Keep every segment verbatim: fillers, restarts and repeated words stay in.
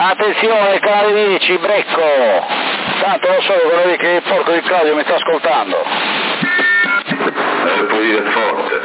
Attenzione, canale dieci, Brecco. Tanto lo so, quello lì che il porco di Claudio mi sta ascoltando. Eh, puoi dire forte.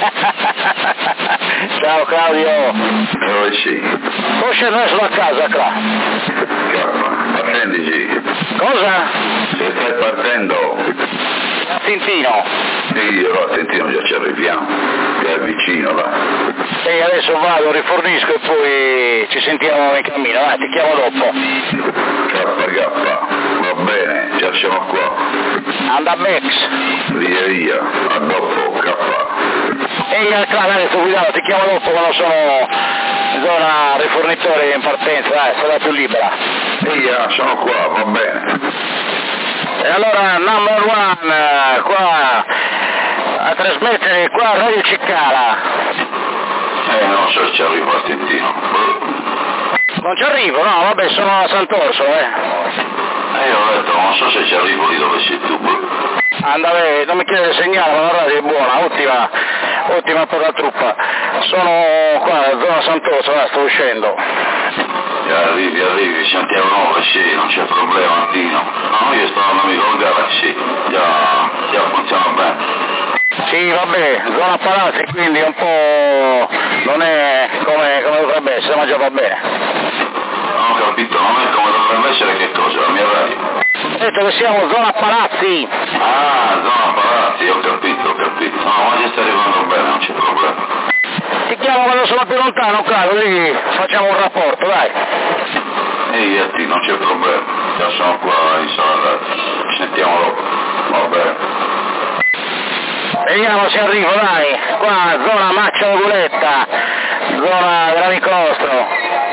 Ciao Claudio. Eh sì. Come scendo adesso da casa, qua? Calma, attendici. Cosa? Se stai partendo. A Tintino. Sì, io a Tintino già ci arriviamo. Che è vicino, là. E adesso vado, rifornisco e poi ci sentiamo in cammino, eh, ti chiamo dopo. K K, va bene, già siamo qua. Anda Bex. Via via, a dopo, K. Ehi, Alclano, adesso guidato, ti chiamo dopo quando sono in zona rifornitore in partenza, eh, sarà più libera. Via, sono qua, va bene. E allora, number one, qua, a trasmettere qua Radio Ciccala. Eh, non so se ci arrivo a Tintino. Non ci arrivo, no, vabbè, sono a Sant'Orso, eh. Eh, ho detto, non so se ci arrivo lì dove sei tu. Anda, beh, non mi chiede il segnale, ma la radio è buona, ottima, ottima per la truppa. Sono qua, a zona Sant'Orso, là, sto uscendo. E arrivi, arrivi, sentiamo noi, sì, non c'è problema, Tino. No, io sto andando con Galaxy, già, già funziona bene. Sì, vabbè, zona Palazzi, quindi un po' non è come, come dovrebbe essere, ma già va bene. Non ho capito, non è come dovrebbe essere che cosa, la mia radio. Ho detto che siamo zona Palazzi. Ah, zona Palazzi, ho capito, ho capito. No, ma ci sta arrivando bene, non c'è problema. Ti chiamo quando sono più lontano, claro, così facciamo un rapporto, dai. Ehi, a te, non c'è problema, già sono qua in sala, ci sentiamo dopo, va bene. Vediamo se arrivo, dai, qua, zona Maccia Oguletta, zona dell'Anicostro.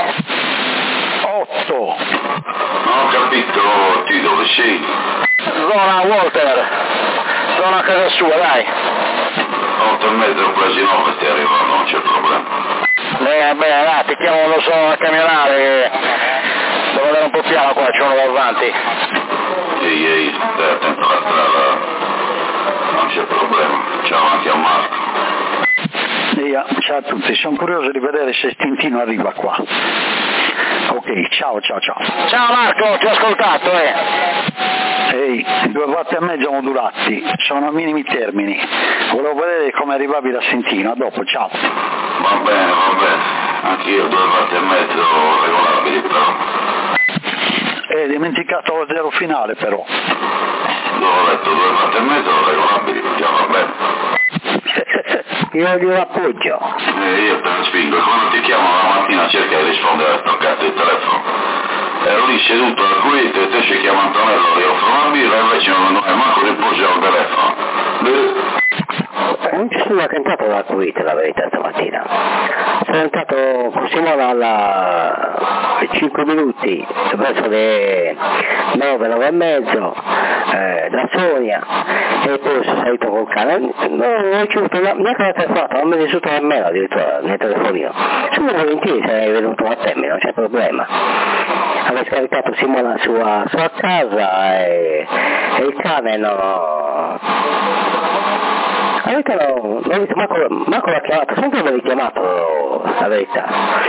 otto. Non ho capito, ti dove sei? Zona Walter, zona casa sua, dai. otto e mezzo, quasi nove stai arrivando, non c'è problema. Bene, bene, dai, ti chiamo quando sono a camionare, devo andare un po' piano qua, c'è uno davanti. Ehi, ehi, stai attento alla strada. Non c'è problema, ciao anche a Marco. Ehi, ciao a tutti, sono curioso di vedere se Tintino arriva qua. Ok, ciao, ciao, ciao. Ciao Marco, ti ho ascoltato, eh. Ehi, due volte e mezzo modulati, sono a minimi termini. Volevo vedere come arrivavi da Tintino, a dopo, ciao. Va bene, va bene, anch'io due volte e mezzo regolabili però. Hai dimenticato lo zero finale però. L'ho letto due volte e mezzo regolabili, già va bene. Io gli appoggio. Eh, io te ne spingo, quando ti chiamo la mattina cerca di rispondere al toccato il telefono. Ero lì seduto al culito e te ci chiama Antonello, gli offro una birra e invece non è manco riposo al telefono. Beh. Non ci sono cantato dal Kuwait la verità stamattina. Sono entrato con Simona alla cinque minuti, verso le nove, nove e mezzo, eh, da Sonia, e poi sono salito col cane. Non ho ricevuto neanche la telefonata, non mi è risultato nemmeno addirittura nel telefonino. Sono volentieri se è venuto a te, non c'è problema. Avevo scaricato Simona sua, sua casa e, e il cane no. Avete no, non avete Marco, Marco l'ha chiamato, sempre l'avevi chiamato, la verità.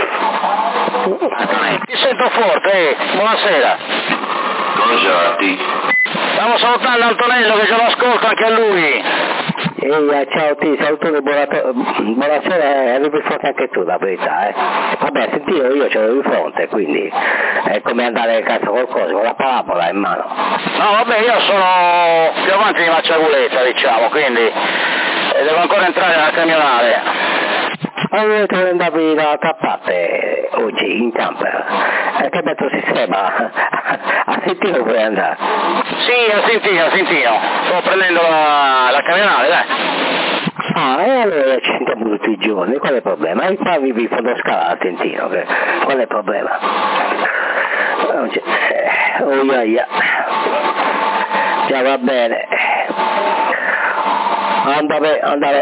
Ti sento forte, eh. Buonasera. Cosa ti? Stavo salutando Antonello che ce lo ascolta anche a lui. Ehi, ciao ti, saluto, buonasera, buonasera, arrivi forte anche tu, la verità, eh. Vabbè, sentivo io ce l'ho di fronte, quindi è come andare a casa col coso, con la parabola in mano. No, vabbè, io sono più avanti di Macciaguletta, diciamo, quindi e devo ancora entrare nella camionale. Ma io te ne andavi dall'altra parte oggi, in camper, e che bello sistema, a Sentino puoi andare? Sì, a Sentino, a Sentino, sto prendendo la, la camionale, dai. Ah, e allora ci sentiamo tutti i giorni, qual è il problema? E qua vivi in fondo scala a Sentino, che, qual è il problema? Oh, yeah, yeah. Già va bene. Andare, andare.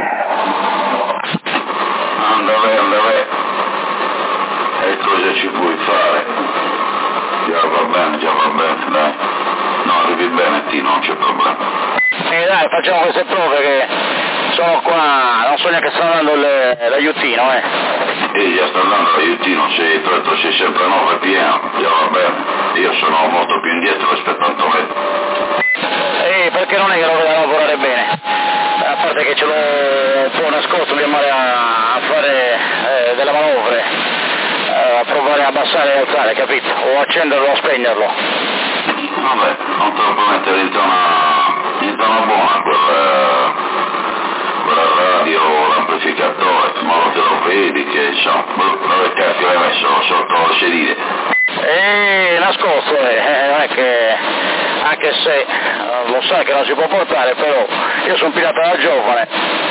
Andare, andare. E cosa ci puoi fare? Già va bene, già va bene, dai. No, arrivi bene, ti, non c'è problema. E dai, facciamo queste prove che sono qua, non so neanche sta andando l'aiutino, eh. E già sta andando l'aiutino, sei tretto sei sempre nove P M, già va bene, io sono molto più indietro rispetto a Antonello. Eh, perché non è che lo vedo lavorare bene, a parte che ce l'ho un po' nascosto mia madre a, a fare eh, delle manovre, eh, a provare a abbassare e alzare, capito? O accenderlo o spegnerlo. Vabbè, non te lo puoi mettere in zona, in zona buona quella, quella radio, l'amplificatore, ma lo te lo vedi che insomma, dove cazzo l'hai messo sotto le sedile? E nascosto, eh, non è che, anche se eh, lo sai che non si può portare, però io sono pirata da giovane.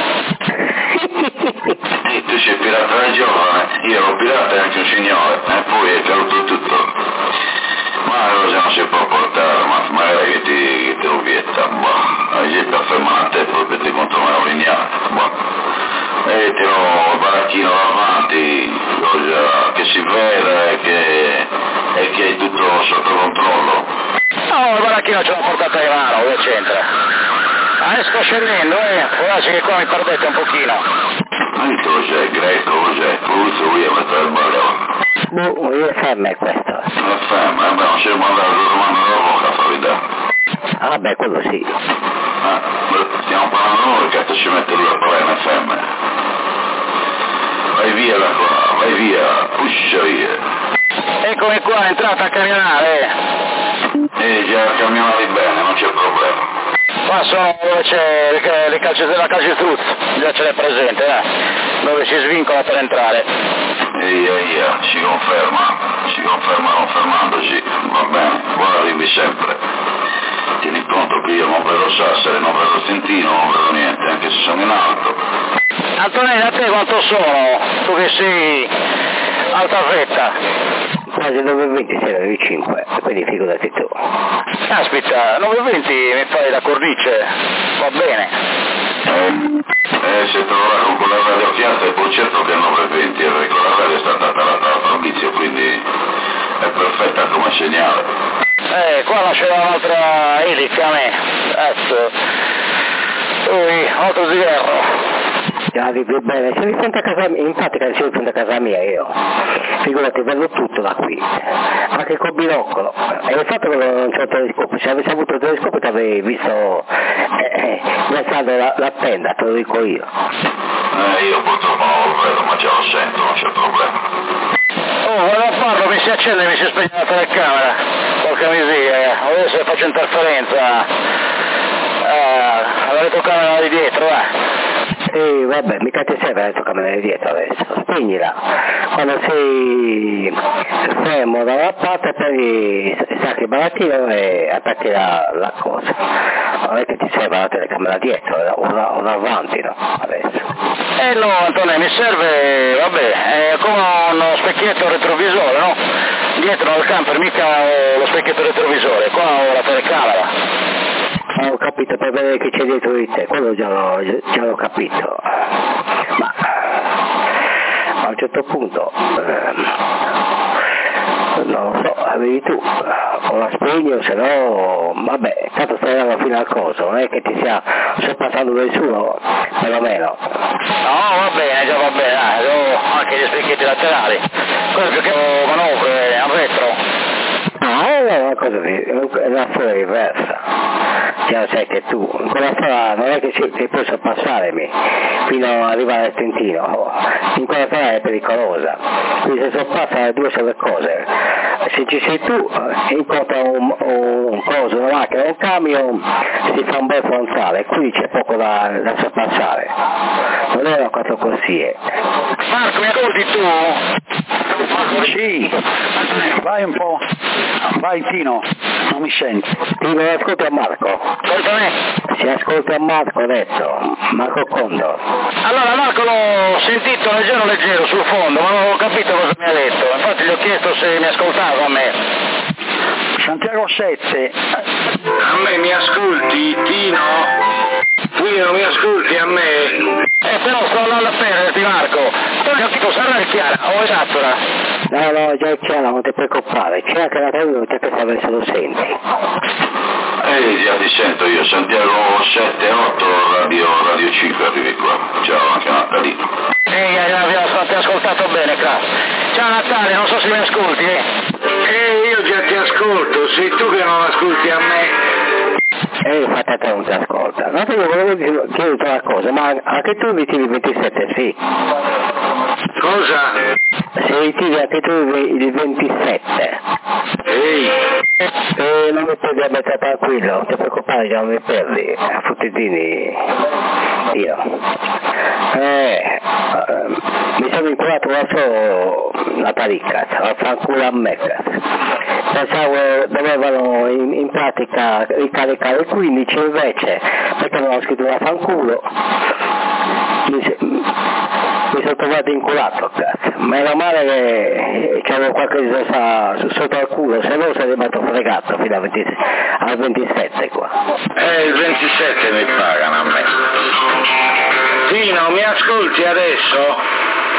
E tu sei pirata da giovane, io ero pirata e anche un signore, e poi è caduto tutto. Ma cosa non si può portare, ma magari che ti, che ti lo vieta, boh, hai già per fermare a te proprio ti conto me lo lignare, boh. E tiro il baracchino davanti, cosa che si vede e che, e che è tutto sotto controllo. No, il baracchino ce l'ho portato a mano, che c'entra? Adesso sto scendendo, eh, può darsi che qua mi perdete un pochino. Ma che cos'è, greco, cos'è? Puzzo, io mettere il ballo. Boh, io fermo è questo. È fermo, eh beh, non c'è mandato la domanda dopo la verità. Ah beh, quello sì. Ah, stiamo parlando noi che ci mette lui a parlare in F M. Vai via da qua, vai via, puscia via. Eccomi qua, entrata a camionare. E già camminati bene, non c'è problema. Qua sono dove c'è le, le calci, la calcestruzzo, già ce l'è presente, eh? Dove si svincola per entrare. Eia, eia, si conferma, si conferma confermandosi, va bene, qua arrivi sempre. Tieni conto che io non vedo Sassari, non vedo Stintino, non vedo niente, anche se sono in alto. Antonello, a te quanto sono? Tu che sei alta fetta? Quasi nove e venti, sei nove e cinque, quindi figurati tu. Caspita, nove e venti mi fai da cornice, va bene. Eh, eh se troverà con quella radio chiara è pur certo che è nove e venti, perché la radio è stata tarata al servizio, quindi è perfetta come segnale. Eh, qua lascerà un'altra elica a me, adesso, ui, altro sgherro. Ah, vivi bene, sei di fronte a casa mia, infatti che sei di fronte a casa mia io, figurati, vedo tutto da qui, anche col binocolo, e il fatto che non c'è il telescopio, se avessi avuto il telescopio ti avrei visto eh, eh, la, la tenda, te lo dico io. Eh, io purtroppo non lo vedo, ma già lo sento, non c'è problema. Oh, vado a farlo, mi si accende e mi si spegne la telecamera, porca miseria, adesso faccio interferenza, eh, alla retrocamera di dietro, eh. Sì, vabbè, mica ti serve la retrocamera di dietro adesso, spegnila, quando sei fermo da una parte poi stacchi il barattino e attacchi la, la cosa, non è che ti serve la telecamera dietro, una, una avanti, no, adesso. Eh no, Antonio, mi serve, vabbè, è come uno specchietto retrovisore, no? Dietro al camper mica ho lo specchietto retrovisore, qua ho la telecamera. Ho capito, per vedere che c'è dietro di te, quello già l'ho, già l'ho capito, ma a un certo punto, ehm, non lo so, vedi tu, o la spegni o se no, vabbè, tanto stai andando fino al coso, non è che ti stia sorpassando nessuno, perlomeno. No, va bene, già va bene, dai, ho anche gli specchietti laterali, quello più che manovre a retro. Ah, è una cosa di, è una storia diversa. Già sai che tu, quella storia non è che ci, ti puoi sorpassarmi fino ad arrivare al Trentino, in quella storia è pericolosa, quindi se sorpassa le due sono le cose, se ci sei tu e incontra un, un coso, una macchina, un camion, si fa un bel frontale, qui c'è poco da, da sorpassare, non è una quattro corsie. Marco, mi ascolti tu? Sì, vai un po', vai Tino, non mi senti. Tino, ascolta a Marco. Ascolta me. Si ascolta a Marco adesso, Marco Condor. Allora Marco l'ho sentito leggero leggero sul fondo, ma non ho capito cosa mi ha detto, infatti gli ho chiesto se mi ascoltava a me. Santiago sette. A me mi ascolti, Tino? Qui non mi ascolti a me? Eh però sto andando a perderti Marco, tu hai capito, sarà il chiara o esattora? No, no, già è chiaro, non ti preoccupare, c'è anche la radio, te per sapere se lo senti. Ehi, già ti sento io, Santiago sette otto, radio, radio cinque arrivi qua, ciao anche Natalino. Ehi, abbiamo ascoltato bene. bene, Claudio. Ciao Natale, non so se mi ascolti, eh? Eh, io già ti ascolto, sei tu che non ascolti a me. E eh, infatti a te non ti ascolta. No, io volevo chiederti una cosa, ma anche tu ritiri il ventisette, sì? Cosa? Se ritiri anche tu il ventisette. Ehi. E non mi perdi a metà tranquillo, non ti preoccupare che non mi perdi, a Futtitini io. Eh, mi sono inculato da solo la taricca, vaffanculo a me. Pensavo dovevano in, in pratica ricaricare il quindici, invece perché non ho scritto vaffanculo mi, mi sono trovato inculato, cazzo. Meno male che c'avevo qualche risorsa sotto al culo, se no sarei rimasto fregato fino al, venti, al ventisette qua. Eh, il ventisette mi pagano a me. Tino, mi ascolti adesso?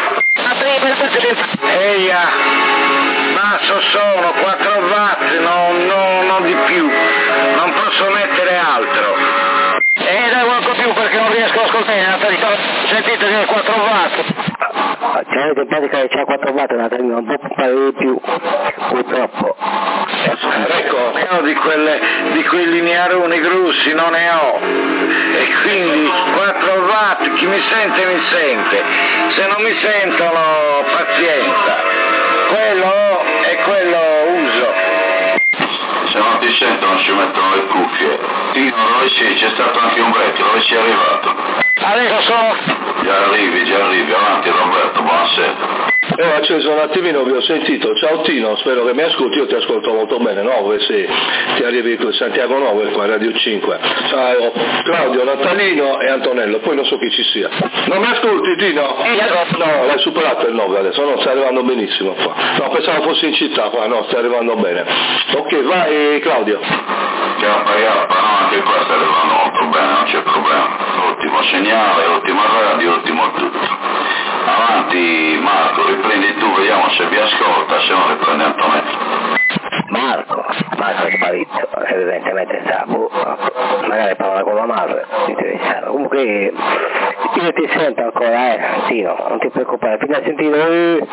Ehi, basso sono, quattro watt, no, no, non di più, non posso mettere altro. Eh, dai qualco più perché non riesco ad ascoltare, Natale, sentite che è quattro watt. Cioè, in pratica che c'ha quattro watt, Natale, non può fare di più, purtroppo. Ecco, io di, quelle, di quei linearoni grossi non ne ho, e quindi quattro watt, chi mi sente mi sente, se non mi sentono pazienza, quello ho e quello uso. Se non ti sentono ci mettono le cuffie. Tino, dove sei? C'è stato anche un vecchio, dove sei arrivato? Adesso sono... Già arrivi, già arrivi, avanti Roberto, buonasera. Eh, ho acceso un attimino, vi ho sentito. Ciao Tino, spero che mi ascolti, io ti ascolto molto bene, no? Se ti arrivi con Santiago nove qua, Radio cinque. Ciao Claudio, Natalino e Antonello, poi non so chi ci sia. Non mi ascolti Tino? No, l'hai superato il nove adesso, no, stai arrivando benissimo qua. No, pensavo fossi in città qua, no, stai arrivando bene. Ok, vai Claudio. Chiappa, chiappa, no, anche qua stai arrivando molto bene, non c'è problema. Ottimo segnale, ottima radio, ottimo tutto. Avanti Marco, riprendi tu, vediamo se vi ascolta, se no riprendi Antonello. Marco, Marco è sparito, evidentemente sa, boh, magari parla con la madre, interessato. Comunque io ti sento ancora, eh, Tino, non ti preoccupare, fino a sentire eh,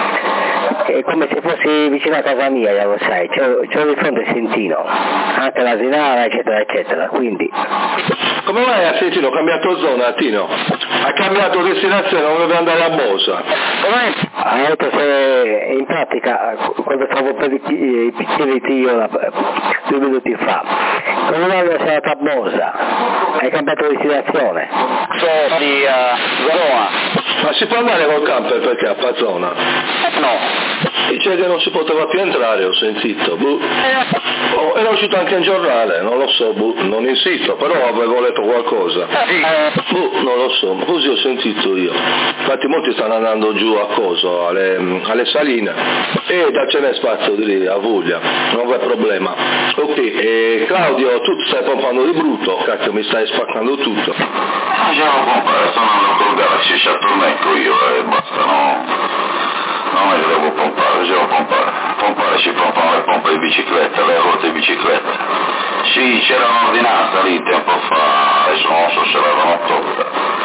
è come se fossi vicino a casa mia, ya lo sai, c'ho, c'ho di fronte Sentino, anche la Sinara, eccetera, eccetera, quindi... Come mai a Sentino ho cambiato zona, Tino? Ha cambiato destinazione, non deve andare a Bosa. Come? Ha detto se in pratica, quando stavo per i piccoli io due minuti fa, come mai sei andato a Bosa? Hai cambiato destinazione? Sono di uh, Zoa. Ma si può andare col camper perché a Pazzona? No. Dice che non si poteva più entrare, ho sentito. Buh. Oh, era uscito anche in giornale, non lo so, buh. Non insisto, però avevo letto qualcosa. Buh, non lo so, così ho sentito io. Infatti molti stanno andando giù a coso, alle, alle saline, e da ce n'è spazio di lì, a Vuglia, non c'è problema. Ok, e Claudio, tu stai pompando di brutto, cacchio, mi stai spaccando tutto. Lasciamo pompare, sto andando col Galaxy, ci attornecco io e basta, no? Non è che devo pompare, devo pompare. Pompare ci pompano le pompe di bicicletta, le ruote di bicicletta. Sì, c'era un'ordinanza lì tempo fa, adesso non so se l'avevano tolta.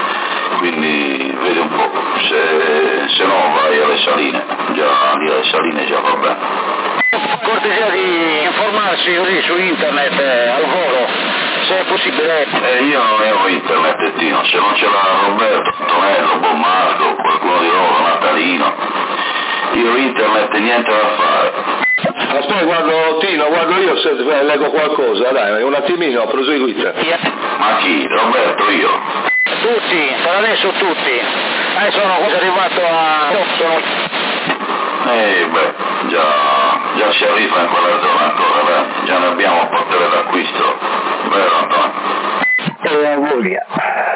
Quindi vedi un po', se, se no vai alle saline, già lì alle saline già va bene. Cortesia di informarsi così su internet eh, al volo, se è possibile. Eh, io non avevo internet, Tino, se non c'era Roberto, Antonello, Bon Marco, qualcuno di loro, Natalino, io internet niente da fare. Aspetta, guardo Tino, guardo io se leggo qualcosa, dai, un attimino, proseguite. Ma chi? Roberto, io? Tutti, per adesso tutti. Adesso sono arrivato a... sono... Eh beh, già, già si arriva in quella zona ancora, beh, già ne abbiamo un potere d'acquisto, vero Antonio? E la voglia.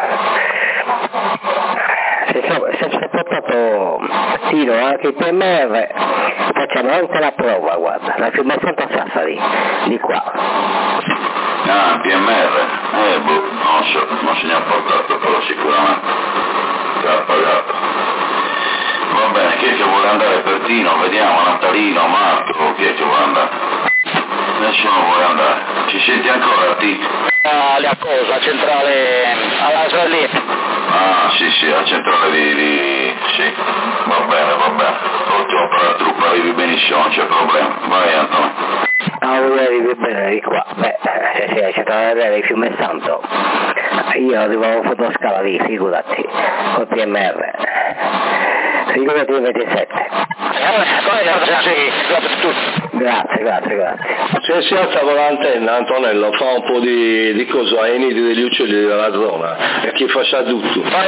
Se si è portato Tino anche il P M R, facciamo anche la prova, guarda, la filmazione a Sassari, di qua. Ah, P M R? Eh boh, non so, non se ne ha portato però sicuramente, che ha pagato. Va bene, chi è che vuole andare per Tino? Vediamo, Natalino, Marco, chi è che vuole andare? Nessuno vuole andare. Ci senti ancora, T? Ah, la cosa, centrale alla Israelita. Ah, sì, sì, la centrale di... di... sì, va bene, va bene. dove arrivi bene di qua, beh, se sei centrale di Fiume Santo, io arrivavo fotoscala lì, figurati, col P M R, figurati il ventisette. Grazie, grazie, grazie. Se si alza con l'antenna, Antonello, fa un po' di, di cosa ai nidi degli uccelli della zona e chi faccia tutto. Un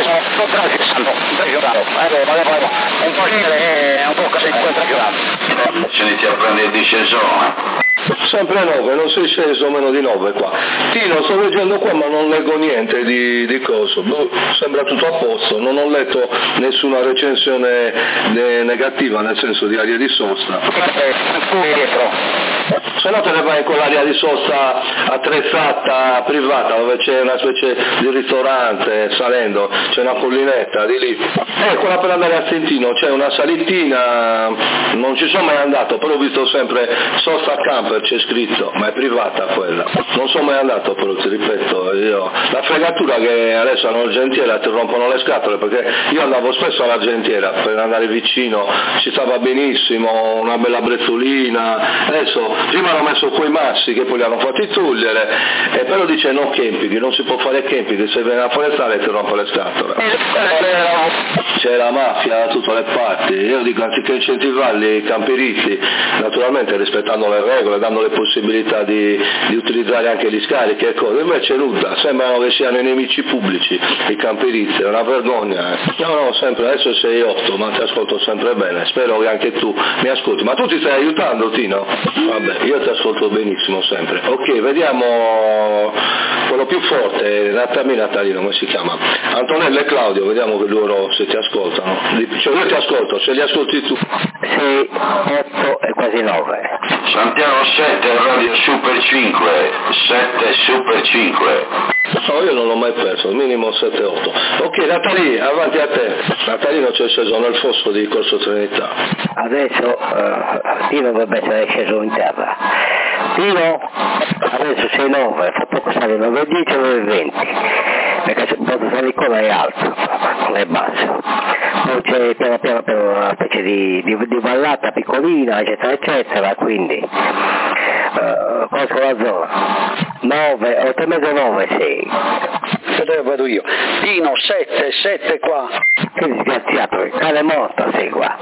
po' è un po' così, ci inizi a prendere il discesone. Sempre nove, non sei sceso meno di nove qua. Tino, sto leggendo qua ma non leggo niente di, di coso, boh, sembra tutto a posto, non ho letto nessuna recensione ne- negativa nel senso di aria di sosta. Se no te ne vai in quell'area di sosta attrezzata privata dove c'è una specie di ristorante salendo, c'è una collinetta di lì. Eh, quella per andare a Sentino, c'è una salitina, non ci sono mai andato, però ho visto sempre sosta camper, c'è scritto, ma è privata quella. Non sono mai andato però, ti ripeto, io. La fregatura che adesso hanno il Gentiera ti rompono le scatole, perché io andavo spesso alla Gentiera per andare vicino, ci stava benissimo, una bella brezzolina, adesso prima hanno messo quei massi che poi li hanno fatti togliere, e però dice no camping, non si può fare camping, se viene a forestale ti rompe le scatole. C'è la mafia da tutte le parti, io dico anziché incentivarli i camperisti, naturalmente rispettando le regole, dando le possibilità di, di utilizzare anche gli scarichi e cose, invece nulla, sembrano che siano i nemici pubblici, i camperisti, è una vergogna. Eh. No, no, sempre, adesso sei otto, ma ti ascolto sempre bene, spero che anche tu mi ascolti, ma tu ti stai aiutando Tino? Vabbè, io ti ascolto benissimo sempre. Ok, vediamo quello più forte, Natami Natalino, come si chiama? Antonello e Claudio, vediamo che loro se ti ascoltano. Cioè io ti ascolto, se li ascolti tu. sei, otto e quasi nove. Santiago sette, Radio Super cinque, sette Super cinque. No, io non l'ho mai perso, minimo sette otto. Ok, Natalì, avanti a te. Natalino c'è sceso nel fosso di Corso Trinità. Adesso uh, Tino dovrebbe essere sceso in terra. Tino, adesso sei nove, fa poco sale nove dieci e nove venti, perché se posso salire come è alto, non è basso. Poi c'è piano piano per una specie di, di, di vallata piccolina, eccetera, eccetera, quindi uh, conosco la zona. nove, otto e mezzo, nove, sei. Dove vado io? Tino sette, sette qua. Che disgraziato, il cane è morto, sei qua.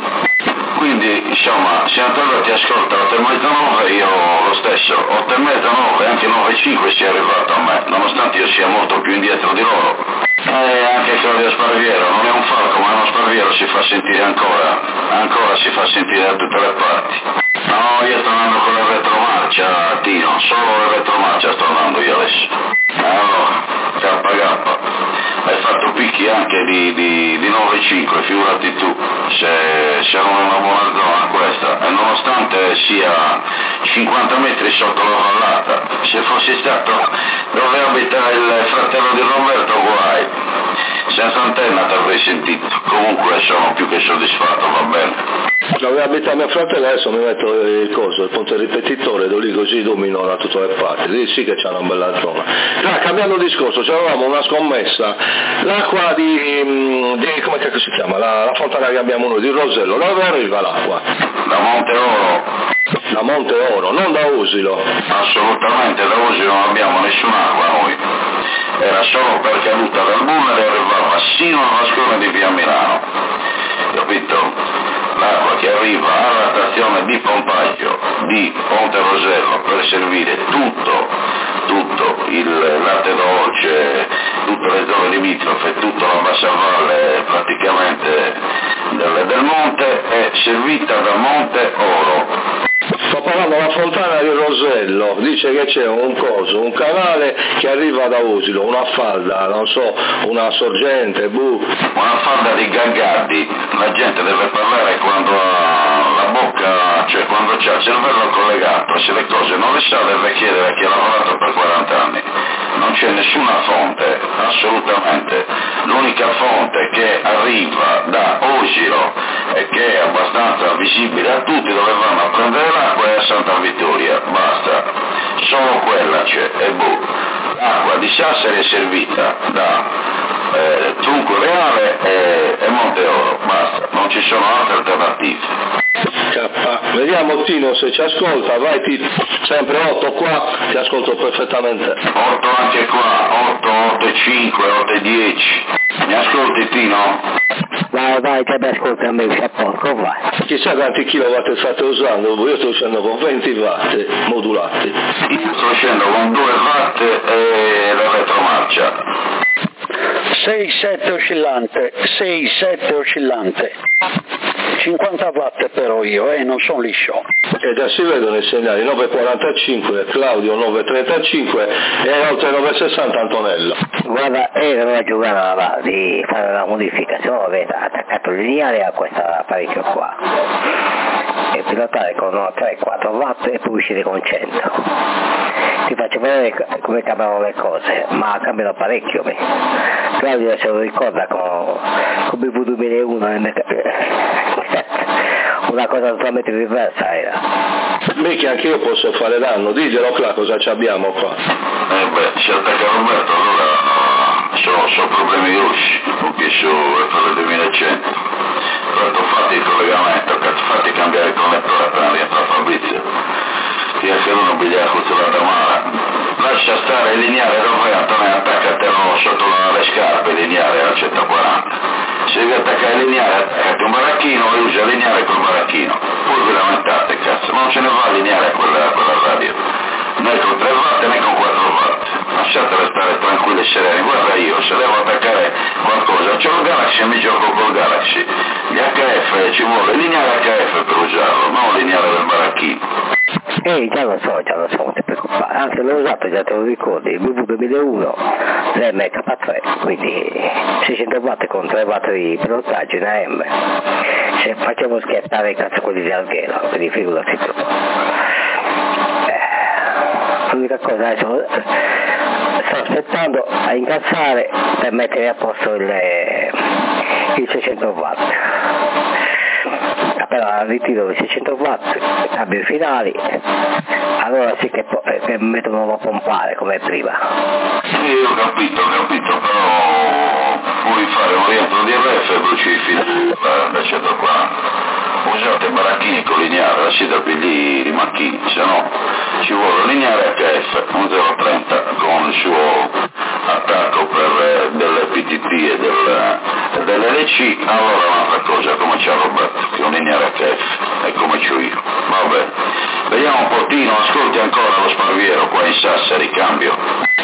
Quindi insomma se Antonio ti ascolta otto e mezzo nove, io lo stesso, otto e mezzo nove, anche nove cinque si è arrivato a me, nonostante io sia molto più indietro di loro. E anche Claudio Sparviero, non è un falco ma è uno Sparviero, si fa sentire ancora, ancora si fa sentire da tutte le parti. No, io sto andando con la retromarcia, Tino, solo la retromarcia sto andando io adesso. Allora, K K, hai fatto picchi anche di, di, di nove cinque, figurati tu, se siamo in una buona zona questa, e nonostante sia cinquanta metri sotto la vallata, se fossi stato dove abita il fratello di Roberto guai, senza antenna ti avrei sentito, comunque sono più che soddisfatto, va bene. Dove abita mio fratello adesso mi metto il coso, il ponte ripetitore, da lì così domino da tutte le parti, lì sì che c'è una bella zona. Ah, cambiando discorso, c'avevamo una scommessa, l'acqua di, di come cacchio si chiama, la, la fontana che abbiamo noi, di Rosello, da dove arriva l'acqua? Da Monte Oro. Da Monte Oro, non da Usilo. Assolutamente, da Usilo non abbiamo nessun'acqua noi. Era solo per caduta dal Buller e arrivava sino alla scuola di Via Milano. Capito? L'acqua che arriva alla stazione di pompaggio di Ponte Rosello per servire tutto, tutto il latte dolce, tutte le zone limitrofe, tutta la bassa valle praticamente del, del monte è servita da Monte Oro. Sto parlando della fontana di Rosello, dice che c'è un coso, un canale che arriva da Usilo, una falda, non so, una sorgente, buh. Una falda di Gaggardi, la gente deve parlare quando ha la bocca, cioè quando c'ha il cervello collegato, se le cose non le sa deve chiedere a chi ha lavorato per quaranta anni. Non c'è nessuna fonte, assolutamente. L'unica fonte che arriva da Usilo e che è abbastanza visibile a tutti dove vanno a prendere l'acqua è a Santa Vittoria, basta, solo quella c'è, e boh, l'acqua di Sassari è servita da eh, Tronco Reale e, e Monte Oro, basta, non ci sono altre alternative. K, Vediamo Tino se ci ascolta, vai Tino, sempre otto qua, ti ascolto perfettamente. otto anche qua, otto, otto e cinque, otto e dieci. Mi ascolti Tino? Vai, vai, che mi ascolta a me, c'è poco, vai. Chissà quanti kilowatt state usando, io sto usando con venti watt modulati. Io sto uscendo con due watt e la retromarcia. sei sette oscillante, sei sette oscillante. cinquanta watt però io, eh, non sono liscio. E già si vedono i segnali, nove quarantacinque, Claudio nove trentacinque e oltre nove sessanta Antonello. Guarda, io non ho giocato di fare la modifica, se no avete attaccato il lineare a questo apparecchio qua. E pilotare con tre quattro watt e poi uscire con cento. Ti faccio vedere come cambiano le cose, ma cambiano parecchio. Claudio se lo ricorda con, con B V duemilauno, una cosa totalmente diversa era. Mica anche io posso fare danno, diglielo qua cosa ci abbiamo qua. Eh beh, se attacca Roberto allora ho problemi grossi, ho chiesto per il duemilacento. Roberto fatti il collegamento, fatti cambiare il connettore appena rientra Fabrizio. Ti anche uno non bigliare la male. Lascia stare il lineare Roberto, Antonio attaccatelo sotto le scarpe il lineare al centoquaranta. Se devi attaccare il lineare, attaccate un baracchino e usa il lineare col baracchino. Poi vi lamentate, cazzo, ma non ce ne va il lineare a quella, a quella radio. Né con tre watt né con quattro watt. Lasciatele stare tranquilli e sereni. Guarda io, se devo attaccare qualcosa, c'ho il Galaxy e mi gioco col Galaxy. Gli H F ci vuole il lineare H F per usarlo, non il lineare del baracchino. Ehi, già lo so, già lo so, non ti preoccupare, anche l'ho usato, già te lo ricordi, il B V duemilauno, l'M K tre, quindi seicento watt con tre watt di pilotaggio in A M. Se facciamo schiattare i cazzo quelli di Alghero, quindi figurati tu. Eh, l'unica cosa adesso sto aspettando a incassare per mettere a posto il, il seicento watt. Appena ritiro i seicento watt, cambio i finali, allora sì che, che mi mettono a pompare come prima. Sì, ho capito, ho capito, però puoi fare un rientro di R F e bruci i finali da centoquaranta. Usate baracchini con lineare, lasciate lì i macchini, se no ci vuole lineare H F, un zero trenta con il suo attacco per delle P T T e del, delle L C, allora un'altra cosa, come c'è Roberto, che è un lineare H F, e come c'ho io. Vabbè, vediamo un po' Tino, ascolti ancora lo Sparviero qua in Sassari, cambio.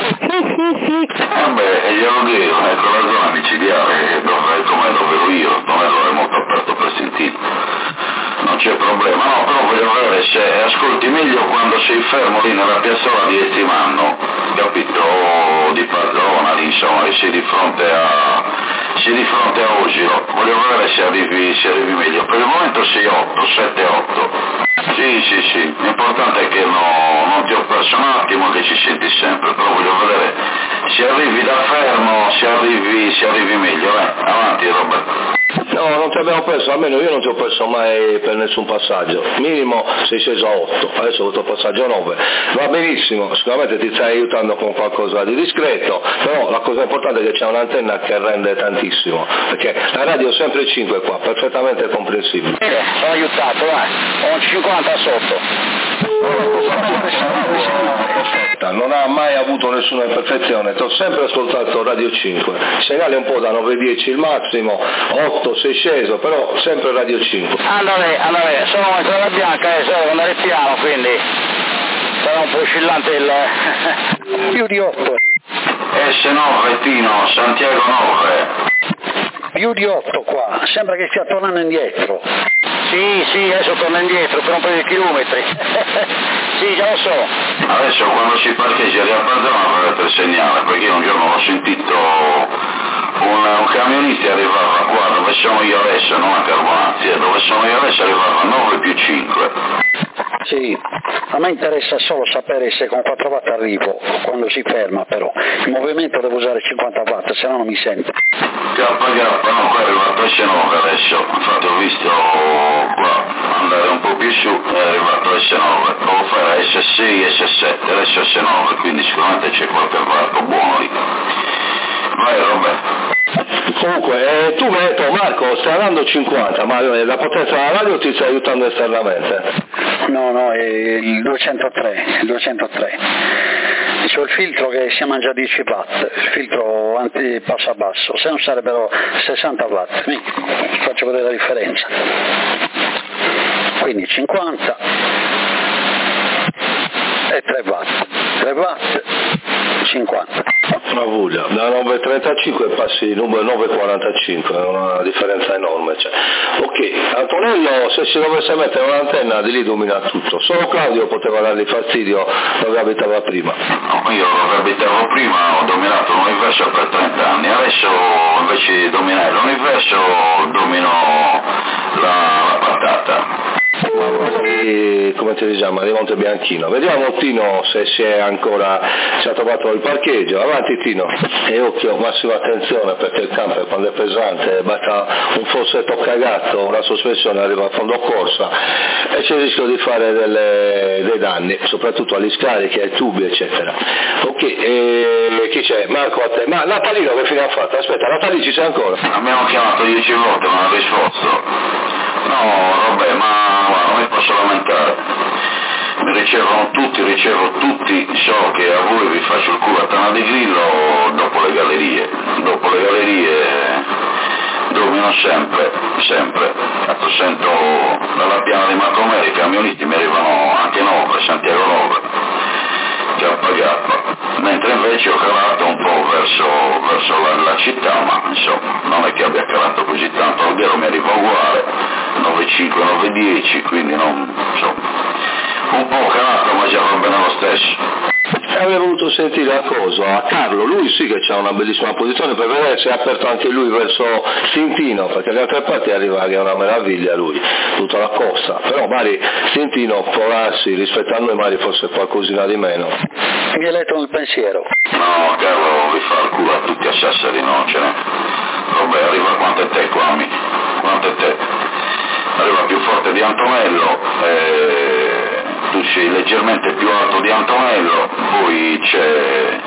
Vabbè, e glielo dico, ecco la zona micidiale, dove, come dove ero io, non è molto aperto per sentire. Non c'è problema, no, però voglio vedere se ascolti meglio quando sei fermo lì nella piazzola di Estimano, capito? O di Padrona, lì, insomma, e sei di fronte a sei di fronte a Osilo. Voglio vedere se arrivi, se arrivi meglio. Per il momento sei otto, sette otto. Sì, sì, sì, l'importante è che no, non ti ho perso un attimo, che ci senti sempre, però voglio vedere se arrivi da fermo, se arrivi, se arrivi meglio, eh. Avanti Roberto. No, non ti abbiamo perso, almeno io non ti ho perso mai per nessun passaggio, minimo sei sceso a otto, adesso ho avuto passaggio nove, va benissimo, sicuramente ti stai aiutando con qualcosa di discreto, però la cosa importante è che c'è un'antenna che rende tantissimo, perché la radio è sempre cinque qua, perfettamente comprensibile. Eh, sono aiutato, dai, ho un cinquanta sotto. Non ha mai avuto nessuna imperfezione, ti ho sempre ascoltato Radio cinque, segnale un po' da nove dieci il massimo, otto sei sceso, però sempre Radio cinque. Andate, andate, sono in strada bianca e sono andare piano, quindi sarà un po' oscillante il... Più di otto. S nove Tino, Santiago nove. Più di otto qua, sembra che stia tornando indietro. Sì, sì, adesso torno indietro per un paio di chilometri. Sì, già lo so. Adesso quando si parcheggia lì a Padrona avete il segnale, perché io un giorno ho sentito un, un camionista arrivava qua dove sono io adesso, non a Carbonazzi, dove sono io adesso arrivava a nove più cinque. Sì, a me interessa solo sapere se con quattro watt arrivo, quando si ferma però. Il movimento devo usare cinquanta watt, se no non mi sente. K K, no, qua è arrivato S nove adesso, infatti ho visto qua andare un po' più su, è arrivato S nove, devo fare S sei, S sette, adesso S nove, quindi sicuramente c'è qualche varco buono lì. Vai Roberto. Comunque, eh, tu mi hai detto Marco, stai andando cinquanta, ma la potenza della radio ti sta aiutando esternamente? No, no, è il duecentotre, il duecentotre. C'ho il filtro che si mangia dieci watt, il filtro anti passa basso, se non sarebbero sessanta watt, mi faccio vedere la differenza. Quindi cinquanta e tre watt, tre watt, cinquanta. Una voglia, da nove virgola trentacinque passi numero nove virgola quarantacinque, è una differenza enorme. Cioè. Ok, Antonello se si dovesse mettere un'antenna di lì domina tutto, solo Claudio poteva dargli fastidio dove abitava prima. No, io dove abitavo prima ho dominato l'universo per trenta anni, adesso invece di dominare l'universo domino la, la patata. E, come ti diciamo, di Monte Bianchino. Vediamo Tino se si è ancora si ha trovato il parcheggio. Avanti Tino, e occhio, massima attenzione perché il camper quando è pesante basta un fossetto cagato, una sospensione arriva a fondo corsa e c'è il rischio di fare delle, dei danni, soprattutto agli scarichi, ai tubi eccetera. Ok, e chi c'è? Marco a te. Ma Natalino che fine ha fatto? Aspetta, Natalino ci sei ancora? Abbiamo chiamato dieci volte ma non ha risposto. No, vabbè, ma guarda, non mi posso lamentare. Mi ricevono tutti, ricevo tutti, so che a voi vi faccio il culo a Tana di Grillo dopo le gallerie. Dopo le gallerie domino sempre, sempre. Ecco, sento dalla piana di Macomeri, i camionisti mi arrivano anche Nove, Santiago Nove, che ha pagato. Mentre invece ho calato un po' verso, verso la, la città, ma insomma non è che abbia calato così tanto, al vero mi arriva uguale, nove virgola cinque, nove virgola dieci, quindi non, insomma, un po' calato ma già va bene lo stesso. Avrei voluto sentire a cosa, a Carlo, lui sì che ha una bellissima posizione per vedere se è aperto anche lui verso Sintino, perché le altre parti arriva che è una meraviglia lui, tutta la costa, però magari Sintino può darsi rispetto a noi magari forse qualcosina di meno. Mi hai letto nel pensiero? No Carlo, vi fa il culo a tutti a Sassari, no ce n'è. Vabbè, arriva quanto è te qua, amico, quanto è te. Arriva più forte di Antonello, eh... tu sei leggermente più alto di Antonello, poi c'è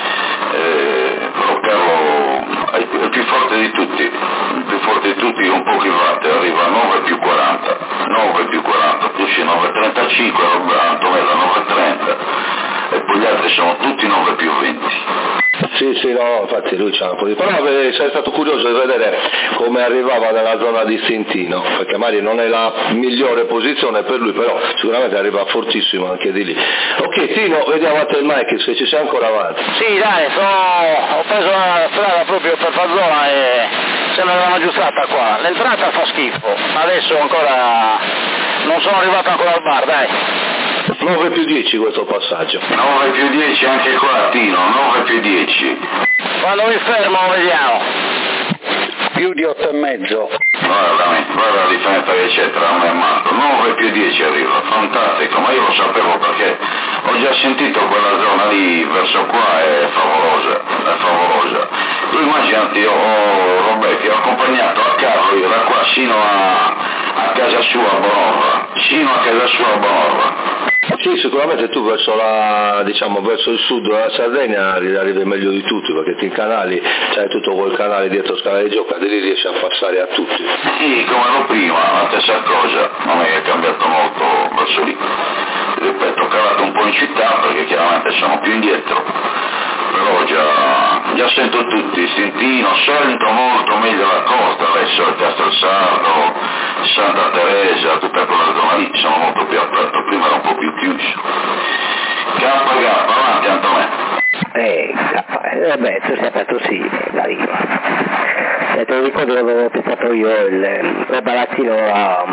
eh, però Carlo è il più forte di tutti, il più forte di tutti con pochi watt, arriva a nove più quaranta, nove più quaranta, tu sei nove virgola trentacinque, Antonello nove virgola trenta e poi gli altri sono tutti nove più venti. Sì, sì, no, infatti lui c'ha un po' di... Però sei stato curioso di vedere come arrivava nella zona di Sintino, perché magari non è la migliore posizione per lui, però sicuramente arriva fortissimo anche di lì. Ok, Tino, vediamo a te il Mike, se ci sei ancora avanti. Sì, dai, sono... ho preso la strada proprio per Fazzola e sembra una magistrata qua. L'entrata fa schifo, adesso ancora non sono arrivato ancora al bar, dai. nove più dieci questo passaggio. nove più dieci anche qua Tino, nove più dieci. Quando mi fermo vediamo. Più di otto e mezzo. Guarda, guarda la differenza che c'è tra uno e l'altro, nove più dieci arriva, fantastico, ma io lo sapevo perché ho già sentito quella zona lì verso qua, è favolosa, è favolosa. Tu immaginati, io ho Roberti, ho accompagnato a Carlo io da qua sino a, a casa sua a Bonorva, sino a casa sua a Bonorva. Sì, sicuramente tu verso la, diciamo, verso il sud della Sardegna arrivi meglio di tutti, perché ti incanali, c'hai tutto quel canale dietro Scala di Gioca, di lì riesci a passare a tutti. Sì, come ero prima, la stessa cosa, non è che è cambiato molto verso lì. Ripeto, ho calato un po' in città perché chiaramente sono più indietro, però già, già sento tutti, Sintino, sento molto meglio la costa, adesso il Castelsardo, Santa Teresa, tutta quella zona lì, sono molto più aperto, prima era un po' più chiuso. K K, avanti Antonello. Eh, eh beh, tu sei aperto sì, Dario. E te lo ricordo che avevo pensato io il, il barattino a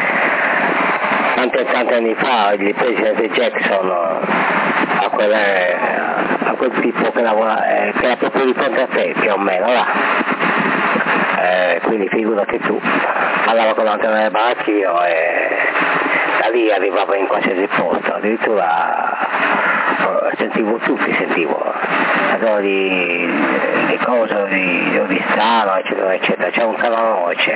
tanti e tanti anni fa, il presidente Jackson, a, quelle, a quel tipo che lavora, eh, che era proprio di fronte a te più o meno, là. Eh, quindi figurati tu, parlava con l'antenna del barattino e da lì arrivava in qualsiasi posto, addirittura sentivo tutti, sentivo di, di cose, di, di strano, eccetera, eccetera, c'è un canaloce.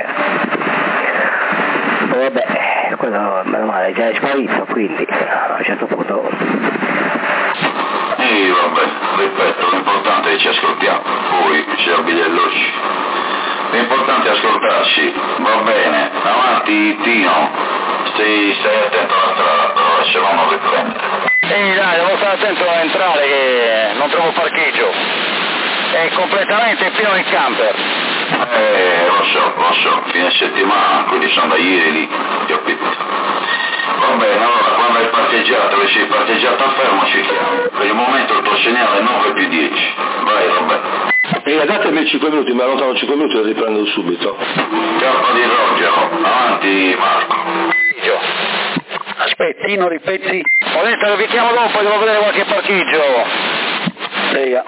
Poi vabbè, quello meno male già è sparito, quindi a un certo punto... E vabbè, ripeto, l'importante è che ci ascoltiamo, poi ci abbiglielloci. L'importante è ascoltarci, va bene, avanti Tino. Sì, stai attento alla strada, però se no non riprende. Ehi dai, devo stare attento a entrare che non trovo parcheggio. È completamente pieno il camper. Eh, lo so, lo so, fine settimana, quelli sono da ieri lì, ti ho capito. Va bene, allora quando hai parcheggiato, che sei parcheggiato a fermo ci chiami. Per il momento il tuo segnale è nove più dieci. Vai Roberto. E datemi cinque minuti, mi allontano cinque minuti e riprendo subito. Campo di Rogero, avanti Marco. Aspettino, ripeti. Ho detto che vi chiamo dopo, devo vedere qualche parcheggio. Eia.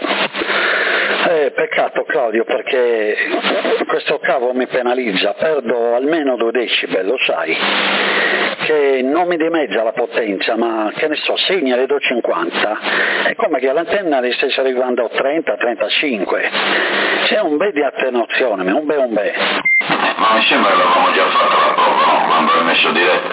Eh, peccato Claudio, perché questo cavo mi penalizza, perdo almeno due decibel, lo sai, che non mi dimezza la potenza, ma che ne so, segna le duecentocinquanta, è come che all'antenna ne stesse arrivando a trenta trentacinque, c'è un bel di attenuazione, un bel un bel. Ma mi sembra che l'avevamo già fatto la prova, no? Quando hai messo diretto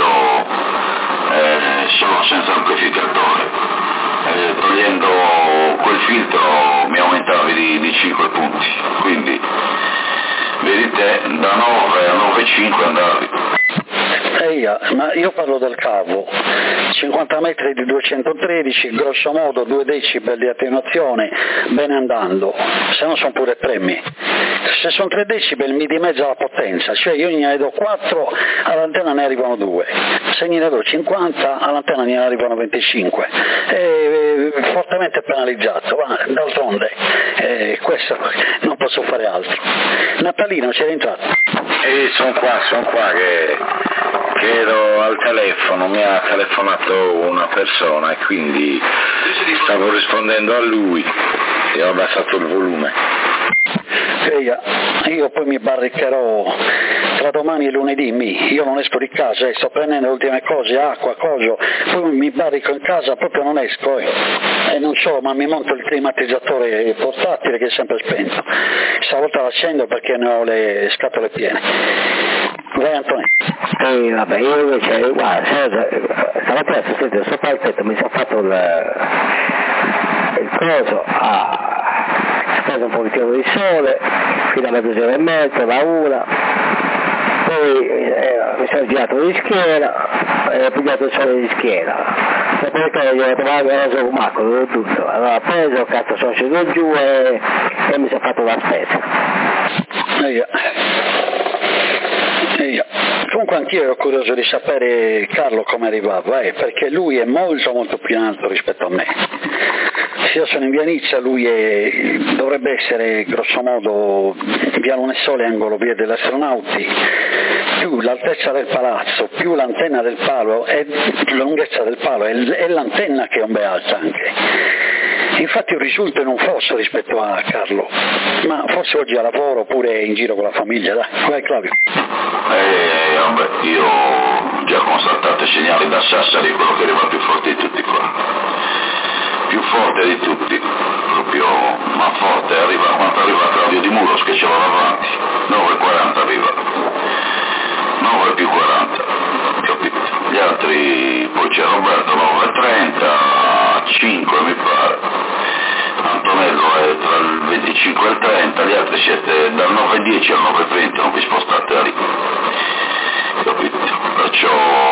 eh, solo senza amplificatore. Eh, togliendo quel filtro mi aumentavi di, di cinque punti, quindi vedi te da nove a nove virgola cinque andavi. Eia, ma io parlo del cavo, cinquanta metri di duecentotredici, grosso modo due decibel di attenuazione, bene andando, se no sono pure premi. Se sono tre decibel mi dimezza la potenza, cioè io ne do quattro, all'antenna ne arrivano due, se ne do cinquanta, all'antenna ne arrivano venticinque, è fortemente penalizzato, ma d'altronde eh, questo non posso fare altro. Natalino, c'è entrato? Eh, sono qua, sono qua che, che ero al telefono, mi ha telefonato una persona e quindi stavo rispondendo a lui e ho abbassato il volume. Eia, io poi mi barricherò tra domani e lunedì, mi. Io non esco di casa e sto prendendo le ultime cose, acqua, coso, poi mi barrico in casa, proprio non esco eh. E non so, ma mi monto il climatizzatore portatile che è sempre spento, stavolta l'accendo perché ne ho le scatole piene. Vai Antonio. E vabbè, io invece, guarda, stamattina sono sentito sopra il tetto, mi sono fatto il, il coso, ah, ho preso un pochettino di sole, fino a mezz'ora e mezza, la una, poi eh, mi sono girato di schiena, e ho pigliato il sole di schiena, dopodiché gli ho trovato la macro, tutto, allora ho preso, cazzo sono sceso giù e, e mi sono fatto la spesa. Eia. Eia. Comunque anch'io ero curioso di sapere Carlo come arrivava, eh, perché lui è molto molto più in alto rispetto a me. Se io sono in via Nizza, lui è, dovrebbe essere grosso modo via Lunesole, angolo via degli Astronauti, più l'altezza del palazzo, più l'antenna del palo, e la lunghezza del palo, è, è l'antenna che è un bel alta anche. Infatti risulta in un fosso rispetto a Carlo, ma forse oggi a lavoro oppure in giro con la famiglia, dai, vai Claudio. Eh, vabbè, io ho già constatato i segnali da Sassari, quello che arriva più forte di tutti qua. Più forte di tutti, proprio, ma forte, arriva quanto arriva Claudio Di Muros che ce l'ho davanti, nove virgola quaranta arriva, nove più quaranta, capito? Gli altri, poi c'è Roberto nove virgola trenta, cinque mi pare, Antonello è tra il venticinque e il trenta, gli altri siete dal nove virgola dieci al nove virgola venti, non vi spostate da lì, capito? Perciò,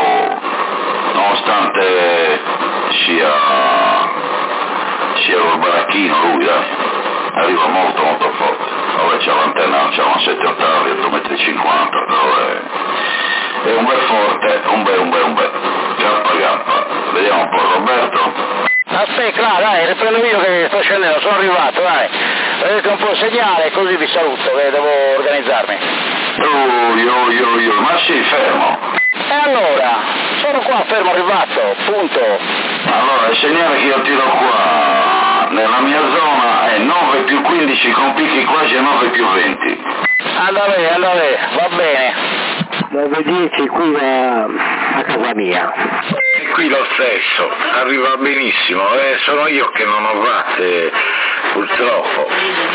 nonostante sia... sia un baracchino lui, dai, arriva molto molto forte, vabbè c'è l'antenna, c'è un sette ottavi, otto metri e cinquanta, però è, è un bel forte, un bel, un bel, un bel, K K, vediamo un po' Roberto. Aspetta, là, dai, riprendo io che sto scendendo, sono arrivato, dai, vedete un po' il segnale, così vi saluto, che devo organizzarmi. Oh, io, io, io, ma sei fermo? E allora, sono qua fermo arrivato, punto. Allora, il segnale che io tiro qua nella mia zona è nove più quindici con picchi quasi a nove più venti. Andate, andate, va bene. nove dieci qui a, a casa mia. E qui lo stesso, arriva benissimo, eh, sono io che non ho vatte, purtroppo.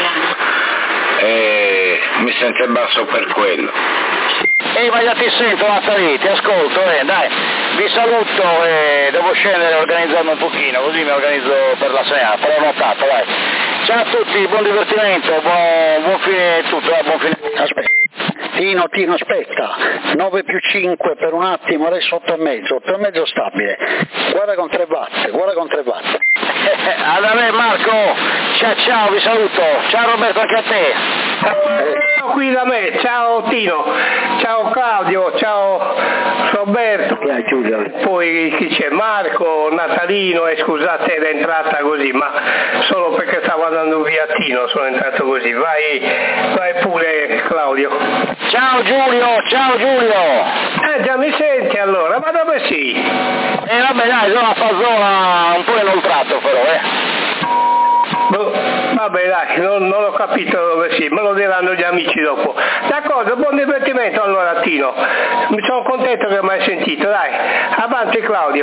E mi sente basso per quello. Ehi, ma io ti sento, Natalì, ti ascolto, eh, dai, vi saluto e devo scendere e organizzarmi un pochino, così mi organizzo per la sera, per la nottata, dai. Ciao a tutti, buon divertimento, buon, buon fine tutto, eh, buon fine. Aspetta. Tino, Tino, aspetta, nove più cinque per un attimo, adesso otto e mezzo, otto e mezzo stabile, guarda con tre watt, guarda con tre watt. Allora me Marco, ciao ciao, vi saluto, ciao Roberto anche a te. Ciao qui da me, ciao Tino, ciao Claudio, ciao Roberto, poi chi c'è? Marco, Natalino, e scusate l'entrata così, ma solo perché stavo andando via Tino sono entrato così, vai, vai pure Claudio. Ciao Giulio, ciao Giulio. Eh già mi senti allora, ma dove sei? Eh vabbè dai, sono a fa zona un po' inoltrato però eh. Boh, vabbè dai, non, non ho capito dove sei, me lo diranno gli amici dopo. D'accordo, buon divertimento allora Tino, mi sono contento che mi hai sentito, dai, avanti Claudio.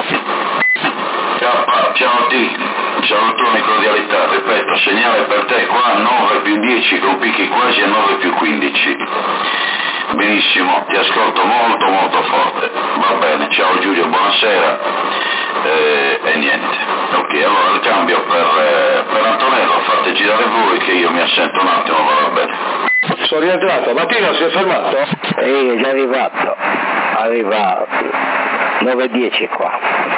Ciao, ciao T, salutoni cordialità, ripeto, segnale per te qua nove più dieci con picchi quasi a nove più quindici. Benissimo, ti ascolto molto molto forte. Va bene, ciao Giulio, buonasera. Eh, e niente. Ok, allora il cambio per, eh, per Antonello, fate girare voi che io mi assento un attimo, va bene. Sono rientrato, Mattino si è fermato? Sì, è già arrivato, arriva nove e dieci qua.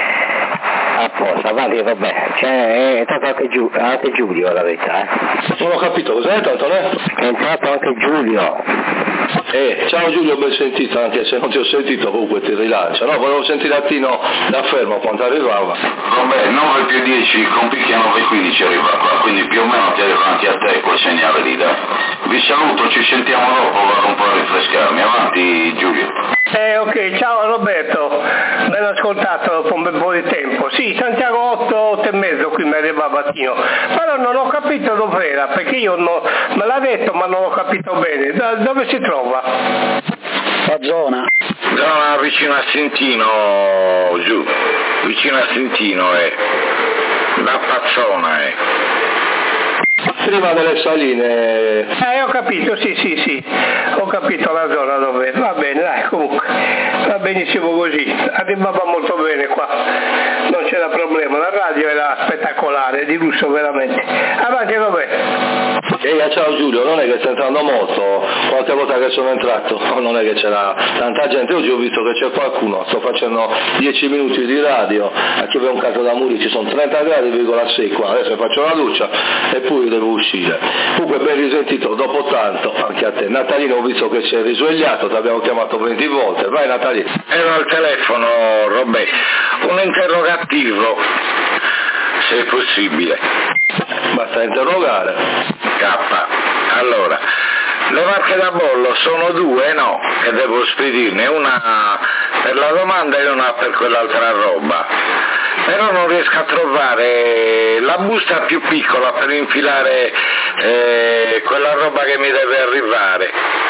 A posto, avanti, vabbè, cioè, è entrato anche, Giu- anche Giulio la verità, eh. Non ho capito, cos'è tanto, eh? È entrato anche Giulio. Eh, ciao Giulio, ben sentito, anche se non ti ho sentito comunque ti rilancia, no? Volevo sentire a Tino da fermo quando arrivava. Vabbè, nove più dieci con picchi a nove e quindici arriva qua, quindi più o meno ti arriva anche a te quel segnale lì, dai. Vi saluto, ci sentiamo dopo, vado un po' a rinfrescarmi, avanti Giulio. Eh ok, ciao Roberto, ben ascoltato dopo un bel po' di tempo. Sì, Santiago otto, otto e mezzo qui mi arrivava Tino, però non ho capito dove era, perché io no, me l'ha detto ma non ho capito bene, da, dove si trova? La zona? Zona vicino a Sintino, giù, vicino a Sintino è, da Pazzona è. Prima delle saline. Eh, ho capito, sì, sì, sì, ho capito la zona dove, va bene, dai, comunque, va benissimo così, arrivava molto bene qua, non c'era problema, la radio era spettacolare, di lusso veramente. Avanti dov'è? Ehi, ciao Giulio, non è che sta entrando molto, qualche volta che sono entrato, non è che c'era tanta gente, oggi ho visto che c'è qualcuno, sto facendo dieci minuti di radio, a chi aveva un caso da muri ci sono trenta gradi virgola sei qua, adesso faccio la doccia e poi devo uscire. Comunque ben risentito dopo tanto anche a te. Natalino, ho visto che si è risvegliato, ti abbiamo chiamato venti volte, vai Natalino. Ero al telefono, Robè, un interrogativo, se è possibile. Basta interrogare. K. Allora, le marche da bollo sono due, no? Che devo spedirne, una per la domanda e una per quell'altra roba. Però non riesco a trovare la busta più piccola per infilare eh, quella roba che mi deve arrivare.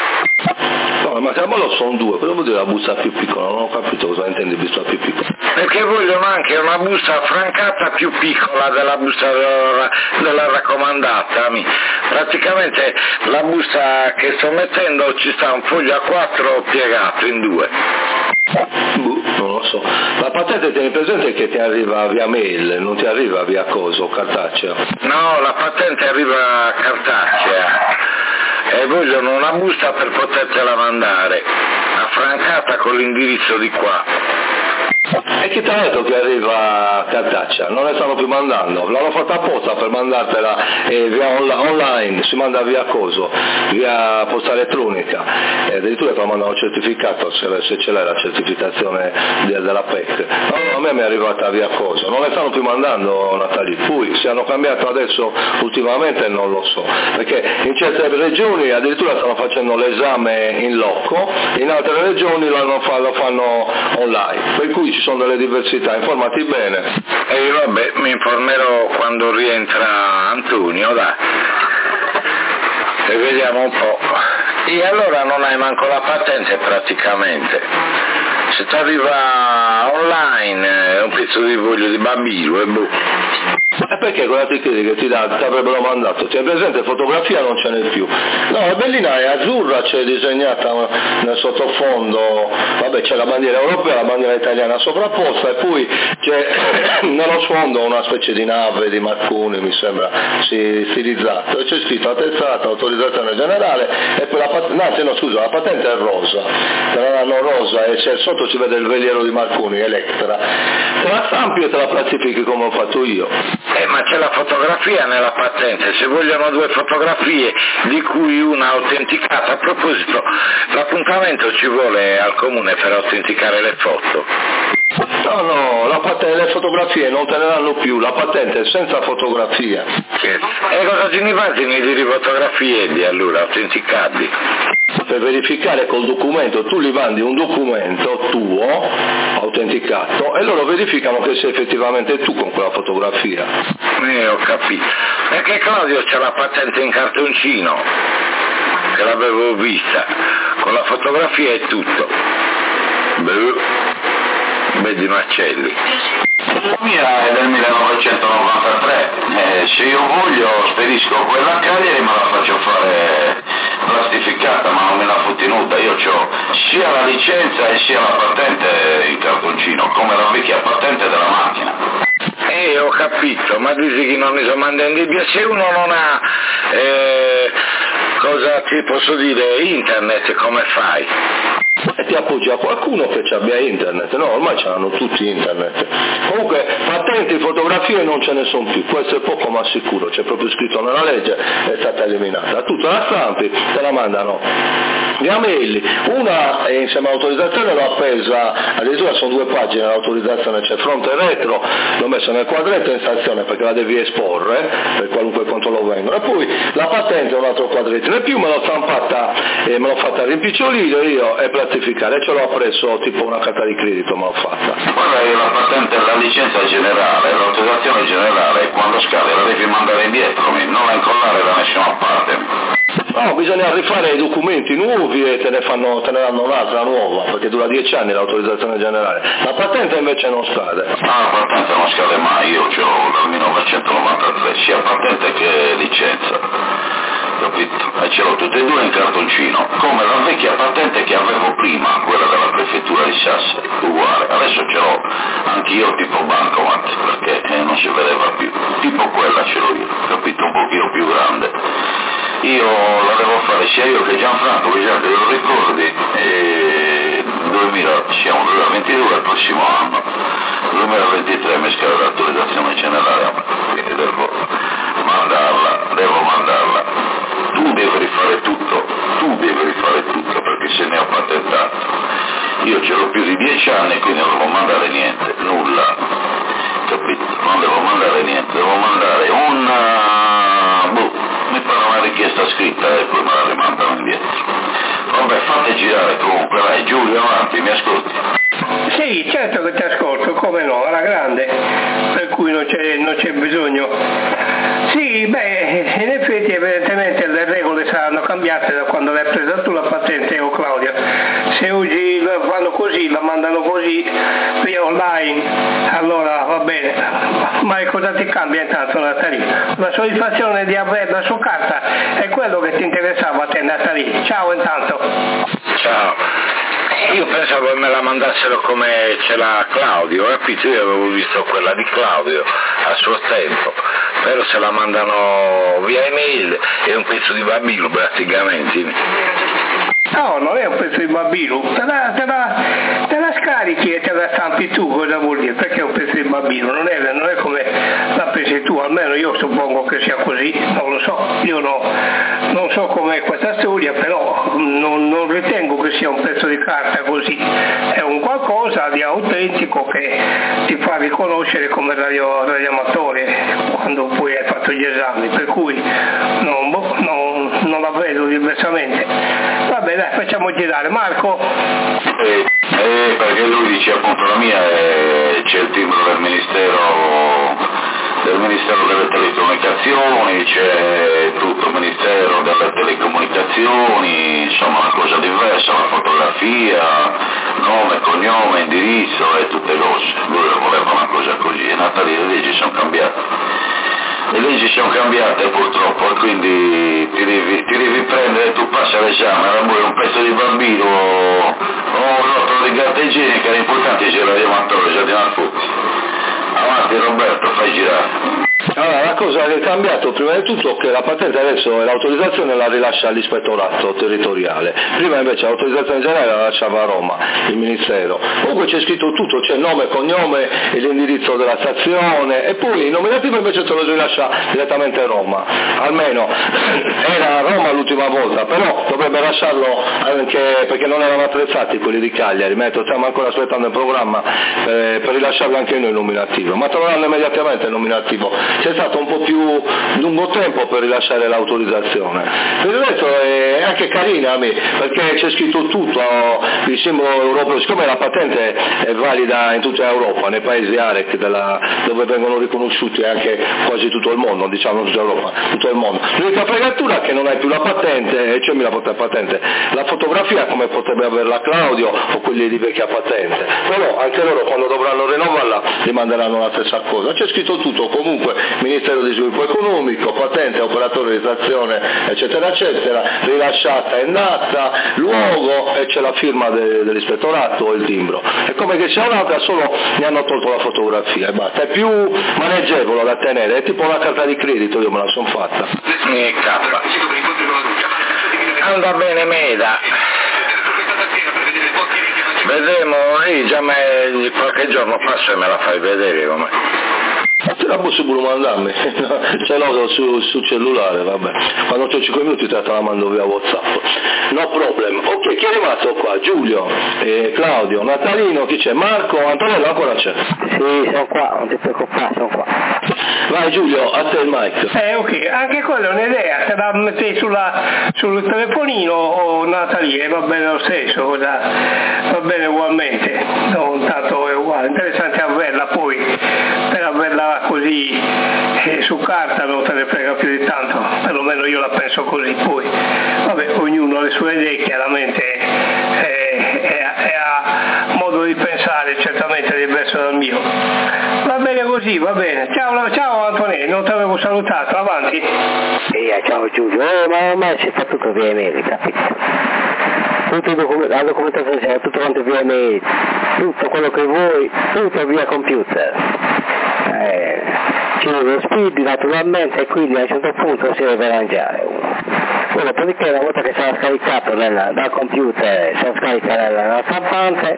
No, ma che bollo sono due, cosa vuol dire la busta più piccola? Non ho capito cosa intendi busta più piccola. Perché vogliono anche una busta francata più piccola della busta della, della raccomandata. Praticamente la busta che sto mettendo ci sta un foglio a quattro piegato in due. Buh, non lo so. La patente tieni presente che ti arriva via mail, non ti arriva via coso, cartaceo? No, la patente arriva cartacea e vogliono una busta per potertela mandare, affrancata con l'indirizzo di qua. E chi ti ha detto che arriva cartacea? Non le stanno più mandando, l'hanno fatta apposta per mandartela eh, via on- online, si manda via coso, via posta elettronica, e addirittura ti mandano un certificato se, se ce l'hai la certificazione de- della P E C. No, no, a me mi è arrivata via coso, non le stanno più mandando Natali, poi se hanno cambiato adesso ultimamente non lo so, perché in certe regioni addirittura stanno facendo l'esame in loco, in altre regioni lo, fa- lo fanno online, per cui ci sono delle diversità, informati bene. E io vabbè, mi informerò quando rientra Antonio, dai. E vediamo un po'. E allora non hai manco la patente praticamente. Se ti arriva online è un pezzo di voglio di bambino e boh. E perché quella ti credi che ti, da, ti avrebbero mandato? Ti hai presente, fotografia non ce n'è più. No, la bellina è azzurra, c'è disegnata nel sottofondo, vabbè, c'è la bandiera europea, la bandiera italiana sovrapposta, e poi c'è nello sfondo una specie di nave di Marconi, mi sembra, stilizzato, e c'è scritto attestata, autorizzazione generale, e poi la patente, anzi no scusa, la patente è rosa, te la danno rosa e c'è, sotto si vede il veliero di Marconi, Electra. Te la stampi e te la plastifichi come ho fatto io. Eh, ma c'è la fotografia nella patente, se vogliono due fotografie di cui una autenticata. A proposito, l'appuntamento ci vuole al comune per autenticare le foto? No, no, la patente, le fotografie non te ne danno più, la patente è senza fotografia. Sì. E cosa ci ne fate di fotografie di allora, autenticati? Per verificare col documento, tu gli mandi un documento tuo, autenticato, e loro verificano che sei effettivamente tu con quella fotografia. Eh, ho capito. Perché Claudio c'ha la patente in cartoncino, che l'avevo vista, con la fotografia e tutto. Beh, Vedi Marcelli. La mia è del millenovecentonovantatré, eh, se io voglio spedisco quella a Cagliari ma la faccio fare plastificata, ma non me la fu tenuta, io ho sia la licenza e sia la patente in cartoncino, come la vecchia patente della macchina. Eh, ho capito, ma dici che non mi sono mandato in Libia, se uno non ha, eh, cosa ti posso dire, internet, come fai? E ti appoggi a qualcuno che ci abbia internet, no, ormai ce l'hanno tutti internet. Comunque patenti, fotografie non ce ne sono più, questo è poco ma sicuro, c'è proprio scritto nella legge, è stata eliminata. Tu te la stampi, te la mandano gli amelli, una è insieme all'autorizzazione, l'ho appesa, addirittura sono due pagine l'autorizzazione, c'è fronte e retro, l'ho messo nel quadretto in stazione perché la devi esporre per qualunque controllo vengono, e poi la patente è un altro quadrettino, e più me l'ho stampata e me l'ho fatta rimpicciolire io e plastificare, e ce l'ho preso tipo una carta di credito, me l'ho fatta. Guarda che la patente, la licenza generale, l'autorizzazione generale, quando scade la devi mandare indietro, non la incollare da nessuna parte. No, bisogna rifare i documenti nuovi e te ne, fanno, te ne danno un'altra nuova, perché dura dieci anni l'autorizzazione generale. La patente invece non scade. Ah, la patente non scade mai, io ho dal millenovecentonovantatré, sia patente che licenza, capito? E ce l'ho tutte e due in cartoncino, come la vecchia patente che avevo prima, quella della prefettura di Sassari, uguale. Adesso ce l'ho anch'io tipo bancomat, perché eh, non si vedeva più, tipo quella ce l'ho io, capito? Un pochino più grande. Io la devo fare sia io che Gianfranco, che già te lo ricordi, e duemila, siamo duemilaventidue, il prossimo anno, duemilaventitré mi scade l'autorizzazione generale, quindi devo mandarla, devo mandarla. Tu devi rifare tutto, tu devi rifare tutto, perché se ne ho patentato. Io ce l'ho più di dieci anni, quindi non devo mandare niente, nulla, capito? Non devo mandare niente, devo mandare una... boh. Mi pare una richiesta scritta e poi me la rimandano indietro. Vabbè, fate girare comunque, dai, Giulio, avanti, mi ascolti? Sì, certo che ti ascolto, come no, alla grande, per cui non c'è, non c'è bisogno. Sì, beh, in effetti evidentemente le regole saranno cambiate da quando l'hai presa tu la patente, o Claudia. Se oggi la fanno così, la mandano così, via online, allora va bene. Ma cosa ti cambia intanto, Natalino? La soddisfazione di averla su carta è quello che ti interessava a te, Natalino. Ciao intanto. Ciao. Io pensavo che me la mandassero come ce l'ha Claudio, capito? Io avevo visto quella di Claudio a suo tempo, però se la mandano via email è un pezzo di bambino praticamente. No, non è un pezzo di bambino, te la, te, la, te la scarichi e te la stampi tu, cosa vuol dire? Perché è un pezzo di bambino, non è, non è come la pensi tu, almeno io suppongo che sia così, non lo so, io no, non so com'è questa storia, però non, non ritengo che sia un pezzo di carta così, è un qualcosa di autentico che ti fa riconoscere come radio, radioamatore quando poi hai fatto gli esami, per cui non, non, non la vedo diversamente. Vabbè, dai, facciamo girare. Marco? Eh, eh, perché lui dice appunto la mia è, c'è il timbro del Ministero del Ministero delle Telecomunicazioni, c'è tutto il Ministero delle Telecomunicazioni, insomma una cosa diversa, la fotografia, nome, cognome, indirizzo e tutte cose. Lui voleva una cosa così, e Natalino e leggi sono cambiate. le leggi sono cambiate purtroppo e quindi ti devi, ti devi prendere, tu passi all'esame, era un pezzo di bambino o un rotolo di carta igienica, l'importante c'è la diamantologia di Narfutti. Avanti Roberto, fai girare. Allora, la cosa che è cambiato prima di tutto è che la patente adesso è l'autorizzazione la rilascia all'ispettorato territoriale, prima invece l'autorizzazione generale la lasciava a Roma, il Ministero. Comunque c'è scritto tutto, c'è nome, cognome e l'indirizzo della stazione e poi il nominativo invece te lo rilascia direttamente a Roma, almeno era a Roma l'ultima volta, però dovrebbe lasciarlo anche perché non erano attrezzati quelli di Cagliari, mentre stiamo ancora aspettando il programma per, per rilasciarlo anche noi il nominativo, ma troveranno immediatamente il nominativo. C'è stato un po' più lungo tempo per rilasciare l'autorizzazione. Per il resto è anche carina a me, perché c'è scritto tutto, il simbolo europeo, siccome la patente è valida in tutta Europa, nei paesi A R E C della, dove vengono riconosciuti anche quasi tutto il mondo, diciamo tutta Europa, tutto il mondo. L'unica fregatura è che non hai più la patente, e c'è la patente, la fotografia come potrebbe averla Claudio o quelli di vecchia patente, però anche loro quando dovranno rinnovarla li manderanno la stessa cosa. C'è scritto tutto comunque. Ministero di Sviluppo Economico, patente, operatore di trazione, eccetera, eccetera, rilasciata e nata, luogo e c'è la firma de, dell'ispettorato o il timbro. È come che c'è un'altra, solo mi hanno tolto la fotografia e basta. È più maneggevole da tenere, è tipo una carta di credito, io me la sono fatta. E K. Anda bene Meda. Vedremo, lì già me, qualche giorno passo e me la fai vedere com'è. Te la posso pure mandarmi, ce l'ho su, su cellulare, vabbè, quando ho cinque minuti te la mando via WhatsApp, no problem. Ok, chi è rimasto qua? Giulio, eh, Claudio, Natalino, chi c'è? Marco, Antonello ancora c'è? Sì, sono qua, non ti preoccupare, sono qua. Vai Giulio, a te il mic. Eh ok, anche quella è un'idea, se la metti sulla, sul telefonino o Natalie, va bene lo stesso, va, va bene ugualmente, non tanto è uguale, interessante averla poi, per averla così eh, su carta non te ne frega più di tanto, perlomeno io la penso così, poi vabbè, ognuno ha le sue idee, chiaramente eh, è, è a modo di pensare certamente diverso dal mio. Va bene così, va bene. Ciao, ciao Antonello, non ti avevo salutato, avanti. Sì, ciao Giulio, eh, ma ormai si fa tutto via email, capito? Tutto document- la documentazione, tutto quanto via email, tutto quello che vuoi, tutto via computer. Eh, ci vuole lo speed naturalmente e quindi a un certo punto si deve arrangiare uno. Poi dopodiché una volta che sarà scaricato nella, dal computer, sarà scaricato nella, nella stampante,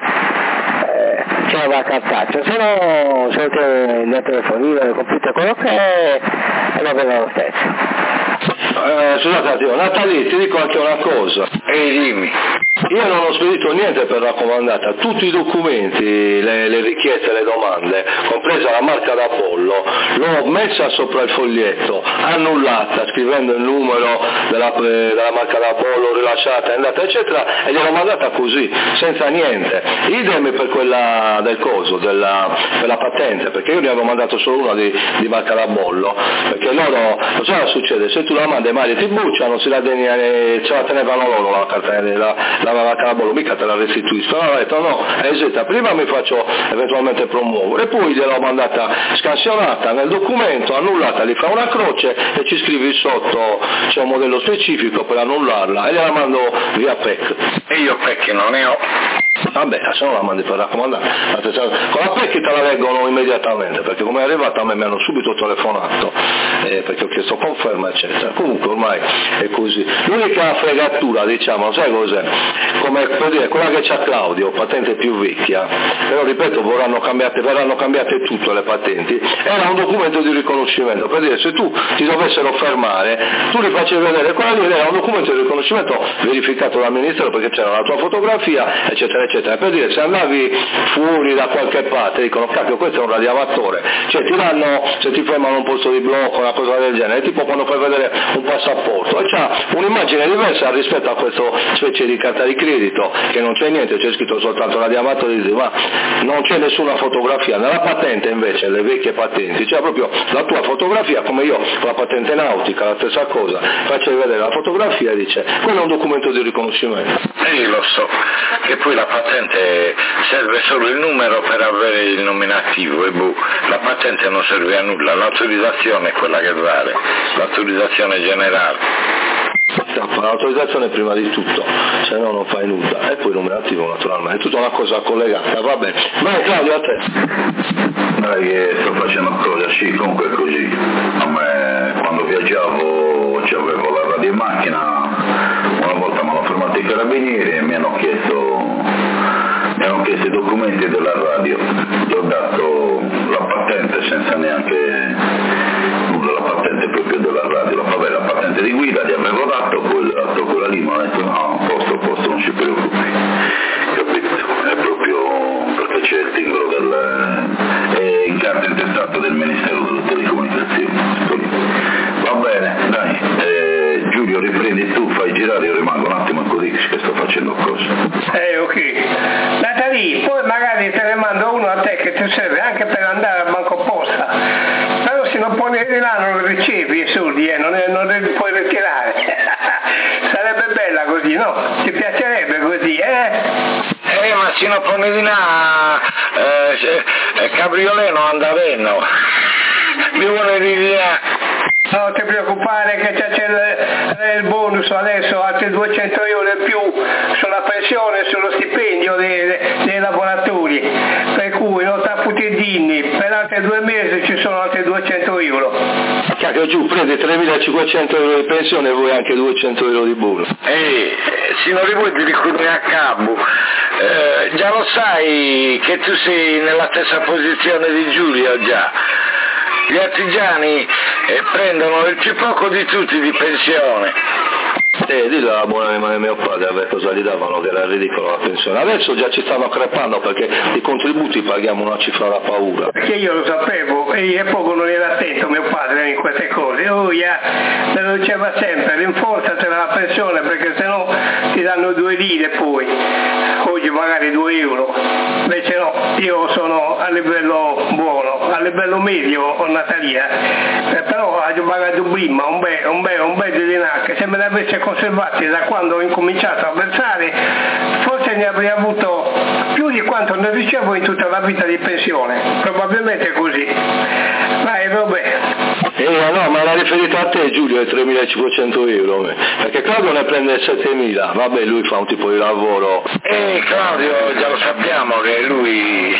eh, ce la va a cartaceo, se no se non nel telefonino, nel computer, quello che è, e va bene lo stesso. Eh, scusate un attimo, Natalie, ti dico anche una cosa. Ehi, dimmi. Io non ho spedito niente per raccomandata, tutti i documenti, le, le richieste, le domande, compresa la marca da pollo, l'ho messa sopra il foglietto, annullata, scrivendo il numero della, della marca da pollo, rilasciata, è andata eccetera, e gliel'ho mandata così, senza niente. Idem per quella del coso, della, della patente, perché io ne avevo mandato solo una di, di marca da bollo, perché loro, lo sai cosa succede? Se tu la mandi male ti bucciano, si la deni, ce la tenevano loro la carta, la, la marca da bollo, mica te la restituiscono. Allora ho detto no, esita, prima mi faccio eventualmente promuovere, poi gliel'ho mandata scansionata nel documento, annullata, gli fa una croce e ci scrivi sotto, c'è un modello specifico per annullarla e gliela mando via P E C. E io P E C non ne ho. Vabbè, se no la mandi per raccomandare. Con la P E C te la leggono immediatamente, perché come è arrivata a me mi hanno subito telefonato, eh, perché ho chiesto conferma eccetera. Comunque ormai è così. L'unica fregatura, diciamo, sai cos'è? Come per dire, quella che c'ha Claudio, patente più vecchia, però ripeto, vorranno cambiate, verranno cambiate tutte le patenti, era un documento di riconoscimento, per dire se tu ti dovessero fermare, tu li facevi vedere, quella lì era un documento di riconoscimento verificato dal Ministero perché c'era la tua fotografia, eccetera, eccetera, per dire se andavi fuori da qualche parte, dicono cacchio questo è un radioamatore, cioè ti danno, se ti fermano un posto di blocco, una cosa del genere, tipo quando fai vedere un passaporto, e c'ha un'immagine diversa rispetto a questa specie di carta di credito, che non c'è niente, c'è scritto soltanto radioamatore, ma non c'è nessuna fotografia. Nella patente invece, le vecchie patenti, c'è proprio la tua fotografia, come io con la patente nautica, la stessa cosa, faccio vedere la fotografia e dice quello è un documento di riconoscimento. E io lo so, che poi la patente patente serve solo il numero per avere il nominativo e boh, la patente non serve a nulla, l'autorizzazione è quella che vale, l'autorizzazione generale. L'autorizzazione prima di tutto, se no non fai nulla, e poi il nominativo naturalmente, è tutta una cosa collegata, va bene. Vai Claudio, a te. Dai, che sto facendo cose, sì, comunque è così. A me quando viaggiavo avevo la radio in macchina, una volta mi hanno fermato i carabinieri e mi hanno chiesto mi hanno chiesto i documenti della radio, gli ho dato la patente senza neanche nulla, la patente proprio della radio, la, vabbè, la patente di guida gli avevo dato, poi gli ho dato quella lì, mi hanno detto no, posto, posto, non si preoccupi, capito? È proprio perché c'è il timbro del è in carta intestato del Ministero delle Telecomunicazioni. Va bene, dai, eh, Giulio riprendi tu, fai girare, io rimango un attimo così che sto facendo cose. Eh ok. Natalì, poi magari te ne mando uno a te che ti serve anche per andare al banco posta. Però se non poni di là non ricevi i soldi, eh, non, è, non li puoi ritirare. Sarebbe bella così, no? Ti piacerebbe così, eh? Eh, ma se non poni di là, eh, eh, cabriolet non anda bene, mi vuole dire. Non ti preoccupare che c'è, c'è il bonus adesso, altri duecento euro in più sulla pensione e sullo stipendio dei, dei lavoratori, per cui non sta putiddini, per altri due mesi ci sono altri duecento euro. Cacchio giù, prendi tremilacinquecento euro di pensione e vuoi anche duecento euro di bonus. Ehi, se non li vuoi ti ricordi a capo, eh, già lo sai che tu sei nella stessa posizione di Giulio già. Gli artigiani eh, prendono il più poco di tutti di pensione. Eh, dillo alla buona anima di mio padre a ver cosa gli davano, che era ridicolo la pensione. Adesso già ci stanno crepando perché i contributi paghiamo una cifra da paura. Perché io lo sapevo e poco non era attento mio padre in queste cose. Oh, yeah, me lo diceva sempre, rinforzate la pensione perché sennò ti danno due lire poi. Oggi magari due euro. Invece no, io sono a livello buono, a livello medio ho Natalia, eh, però ho pagato prima un bel, un bel, un bel denaro che se me l'avesse conservati da quando ho incominciato a versare forse ne avrei avuto più di quanto ne ricevo in tutta la vita di pensione, probabilmente così. Vai, vabbè. Eh no, ma era riferito a te Giulio, ai tremilacinquecento euro, perché Claudio ne prende settemila, vabbè lui fa un tipo di lavoro. Eh Claudio già lo sappiamo che lui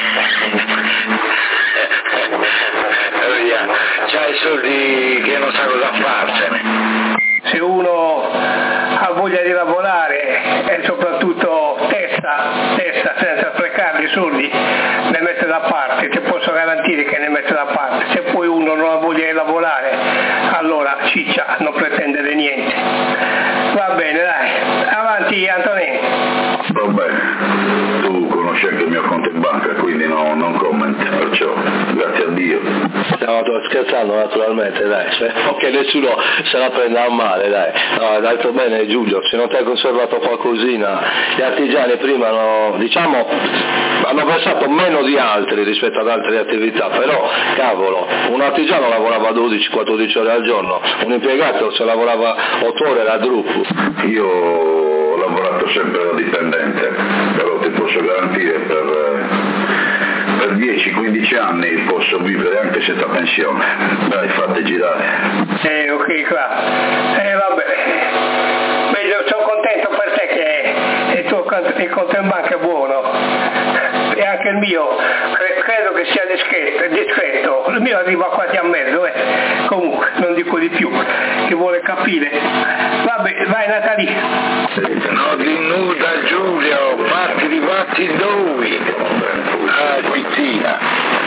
c'ha i soldi che non sa cosa farsene. Se uno ha voglia di lavorare e soprattutto testa, testa senza sprecare i soldi, ne mette da parte, ti posso garantire che ne mette da parte. Se poi uno non ha voglia di lavorare, allora ciccia, non pretendere niente. Va bene, dai, avanti Antonino. Va bene, tu conosci anche il mio conto in banca, quindi no, non commenti, perciò grazie a Dio. Stiamo scherzando naturalmente, dai, cioè, ok, nessuno se la prende a male, dai. No, hai detto bene Giulio, se non ti hai conservato qualcosina, gli artigiani prima hanno, diciamo, hanno versato meno di altri rispetto ad altre attività, però cavolo, un artigiano lavorava dodici quattordici ore al giorno, un impiegato se lavorava otto ore era gruppo. Io ho lavorato sempre da dipendente, però ti posso garantire per, per dieci quindici anni posso vivere anche senza pensione. Dai, fate girare. Eh, ok, qua. Eh, vabbè. Beh, io sono contento per te che il tuo conto, il conto in banca è buono. E anche il mio, cre- credo che sia discreto, discreto. Il mio arriva quasi a mezzo, eh. Comunque, non dico di più. Chi vuole capire. Vabbè, vai Natalia. No, di nuda Giulio, fatti di fatti dove? Ah, Pittina.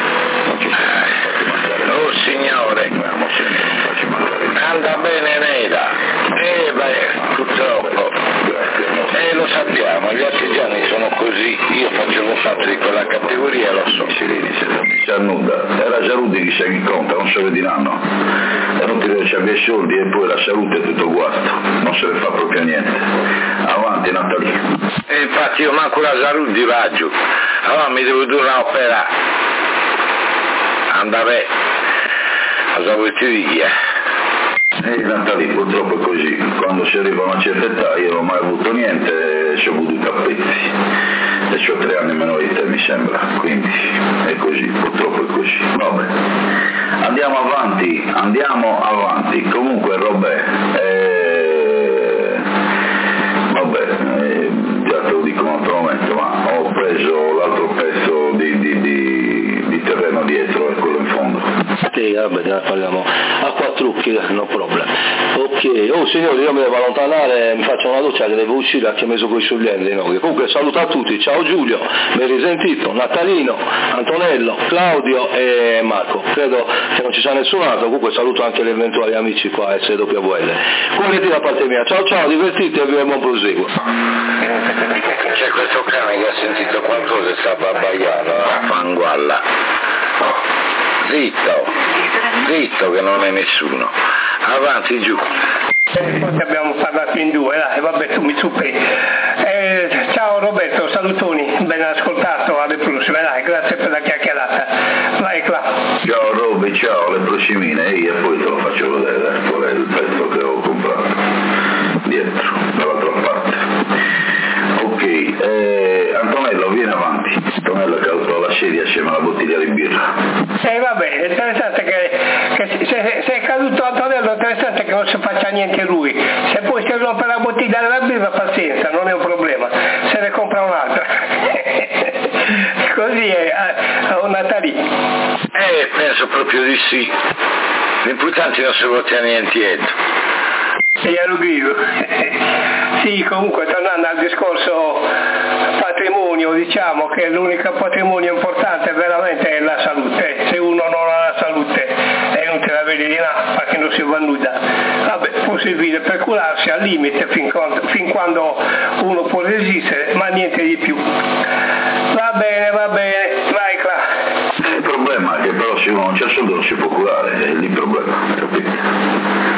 Oh signore, anda bene Neda. Eh beh, purtroppo. Eh lo sappiamo, gli artigiani sono così, io facevo fatto di quella categoria, lo so. Si annuda, era Giarudi che si incontra, non se vediranno. È inutile che ci abbia i soldi e poi la salute è tutto guasto, non se ne fa proprio niente. Avanti Natalia. E infatti io manco la Giarudi raggio, allora mi devo dare a operare. Andare, cosa vuoi ti dire? E eh, Natalia purtroppo è così, quando si arriva a una certa età io non ho mai avuto niente, ci ho avuto i capricci. E ho tre anni meno di te mi sembra, quindi è così, purtroppo è così. Vabbè, andiamo avanti, andiamo avanti, comunque Robè, eh, vabbè, eh, già te lo dico un altro momento, ma ho preso l'altro pezzo di, di, di, di terreno dietro e quello in fondo. Sì, vabbè, ne parliamo a quattrucchi, no problem. Ok, oh signori, io mi devo allontanare, mi faccio una doccia che devo uscire, anche messo con i scioglienti, no? Comunque saluto a tutti, ciao Giulio, mi hai risentito, Natalino, Antonello, Claudio e Marco, credo che non ci sia nessun altro, comunque saluto anche gli eventuali amici qua a S W L. Quindi da parte mia, ciao ciao, divertitevi e buon proseguo. C'è questo cane che ha sentito qualcosa e sta abbaiando, fangualla. Zitto, zitto che non è nessuno. Avanti giù. Forse abbiamo parlato in due, dai, vabbè tu mi superi. Eh, ciao Roberto, salutoni, ben ascoltato, alle prossime, dai, grazie per la chiacchierata. Vai Cla. Ciao Roby, ciao, alle prossime, e io poi te lo faccio vedere, qual è il pezzo che ho comprato, dietro, dall'altra parte. Ok, eh, Antonello vieni avanti, Antonello è caduto alla sedia assieme alla bottiglia di birra. Eh va bene, interessante che, che se, se è caduto Antonello, interessante che non si faccia niente lui, se poi si rompe la bottiglia della birra pazienza, non è un problema, se ne compra un'altra. Così è a, a un Natalì. Eh, penso proprio di sì, l'importante non si può tenere niente dietro. E glielo grido. Sì, comunque tornando al discorso patrimonio, diciamo che l'unico patrimonio importante veramente è la salute. Se uno non ha la salute è inutile avere di là perché non si va nulla. Vabbè, può servire per curarsi al limite fin quando, fin quando uno può resistere, ma niente di più. Va bene, va bene, vai Cla. Il problema è che però se uno non c'è soldo non si può curare, è lì il problema, capite?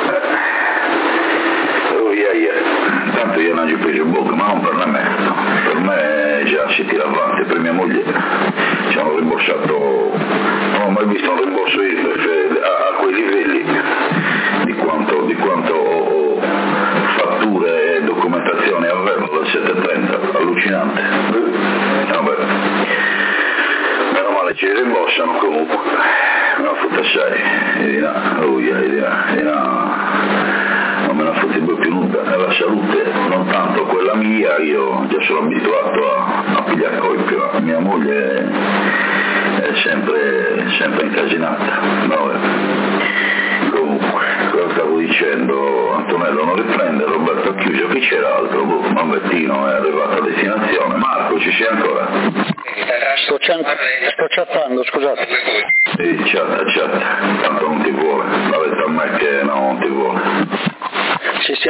Tanto io non ci ho preso in bocca, ma non per me, per me già si tira avanti, per mia moglie ci hanno rimborsato, non ho mai visto un rimborso a, a quei livelli di quanto, di quanto fatture e documentazione avevo dal settecentotrenta, allucinante. Vabbè, meno male ci rimborsano comunque, me la fotta assai, e di là, oh yeah, e di là, e di là. Non me la fotterebbe più nulla, nella salute non tanto quella mia, io già sono abituato a, a pigliare colpi, ma mia moglie è, è sempre, sempre incasinata. No, eh. Comunque, cosa stavo dicendo, Antonello non riprende, Roberto ha chiuso, chi c'era altro? Boh, Mambettino è arrivato a destinazione, Marco ci sei ancora? Sto, sto chattando, scusate. Sì, chatta, chatta, tanto non ti vuole, l'ha detto a me che no, non ti vuole. Sì, sì.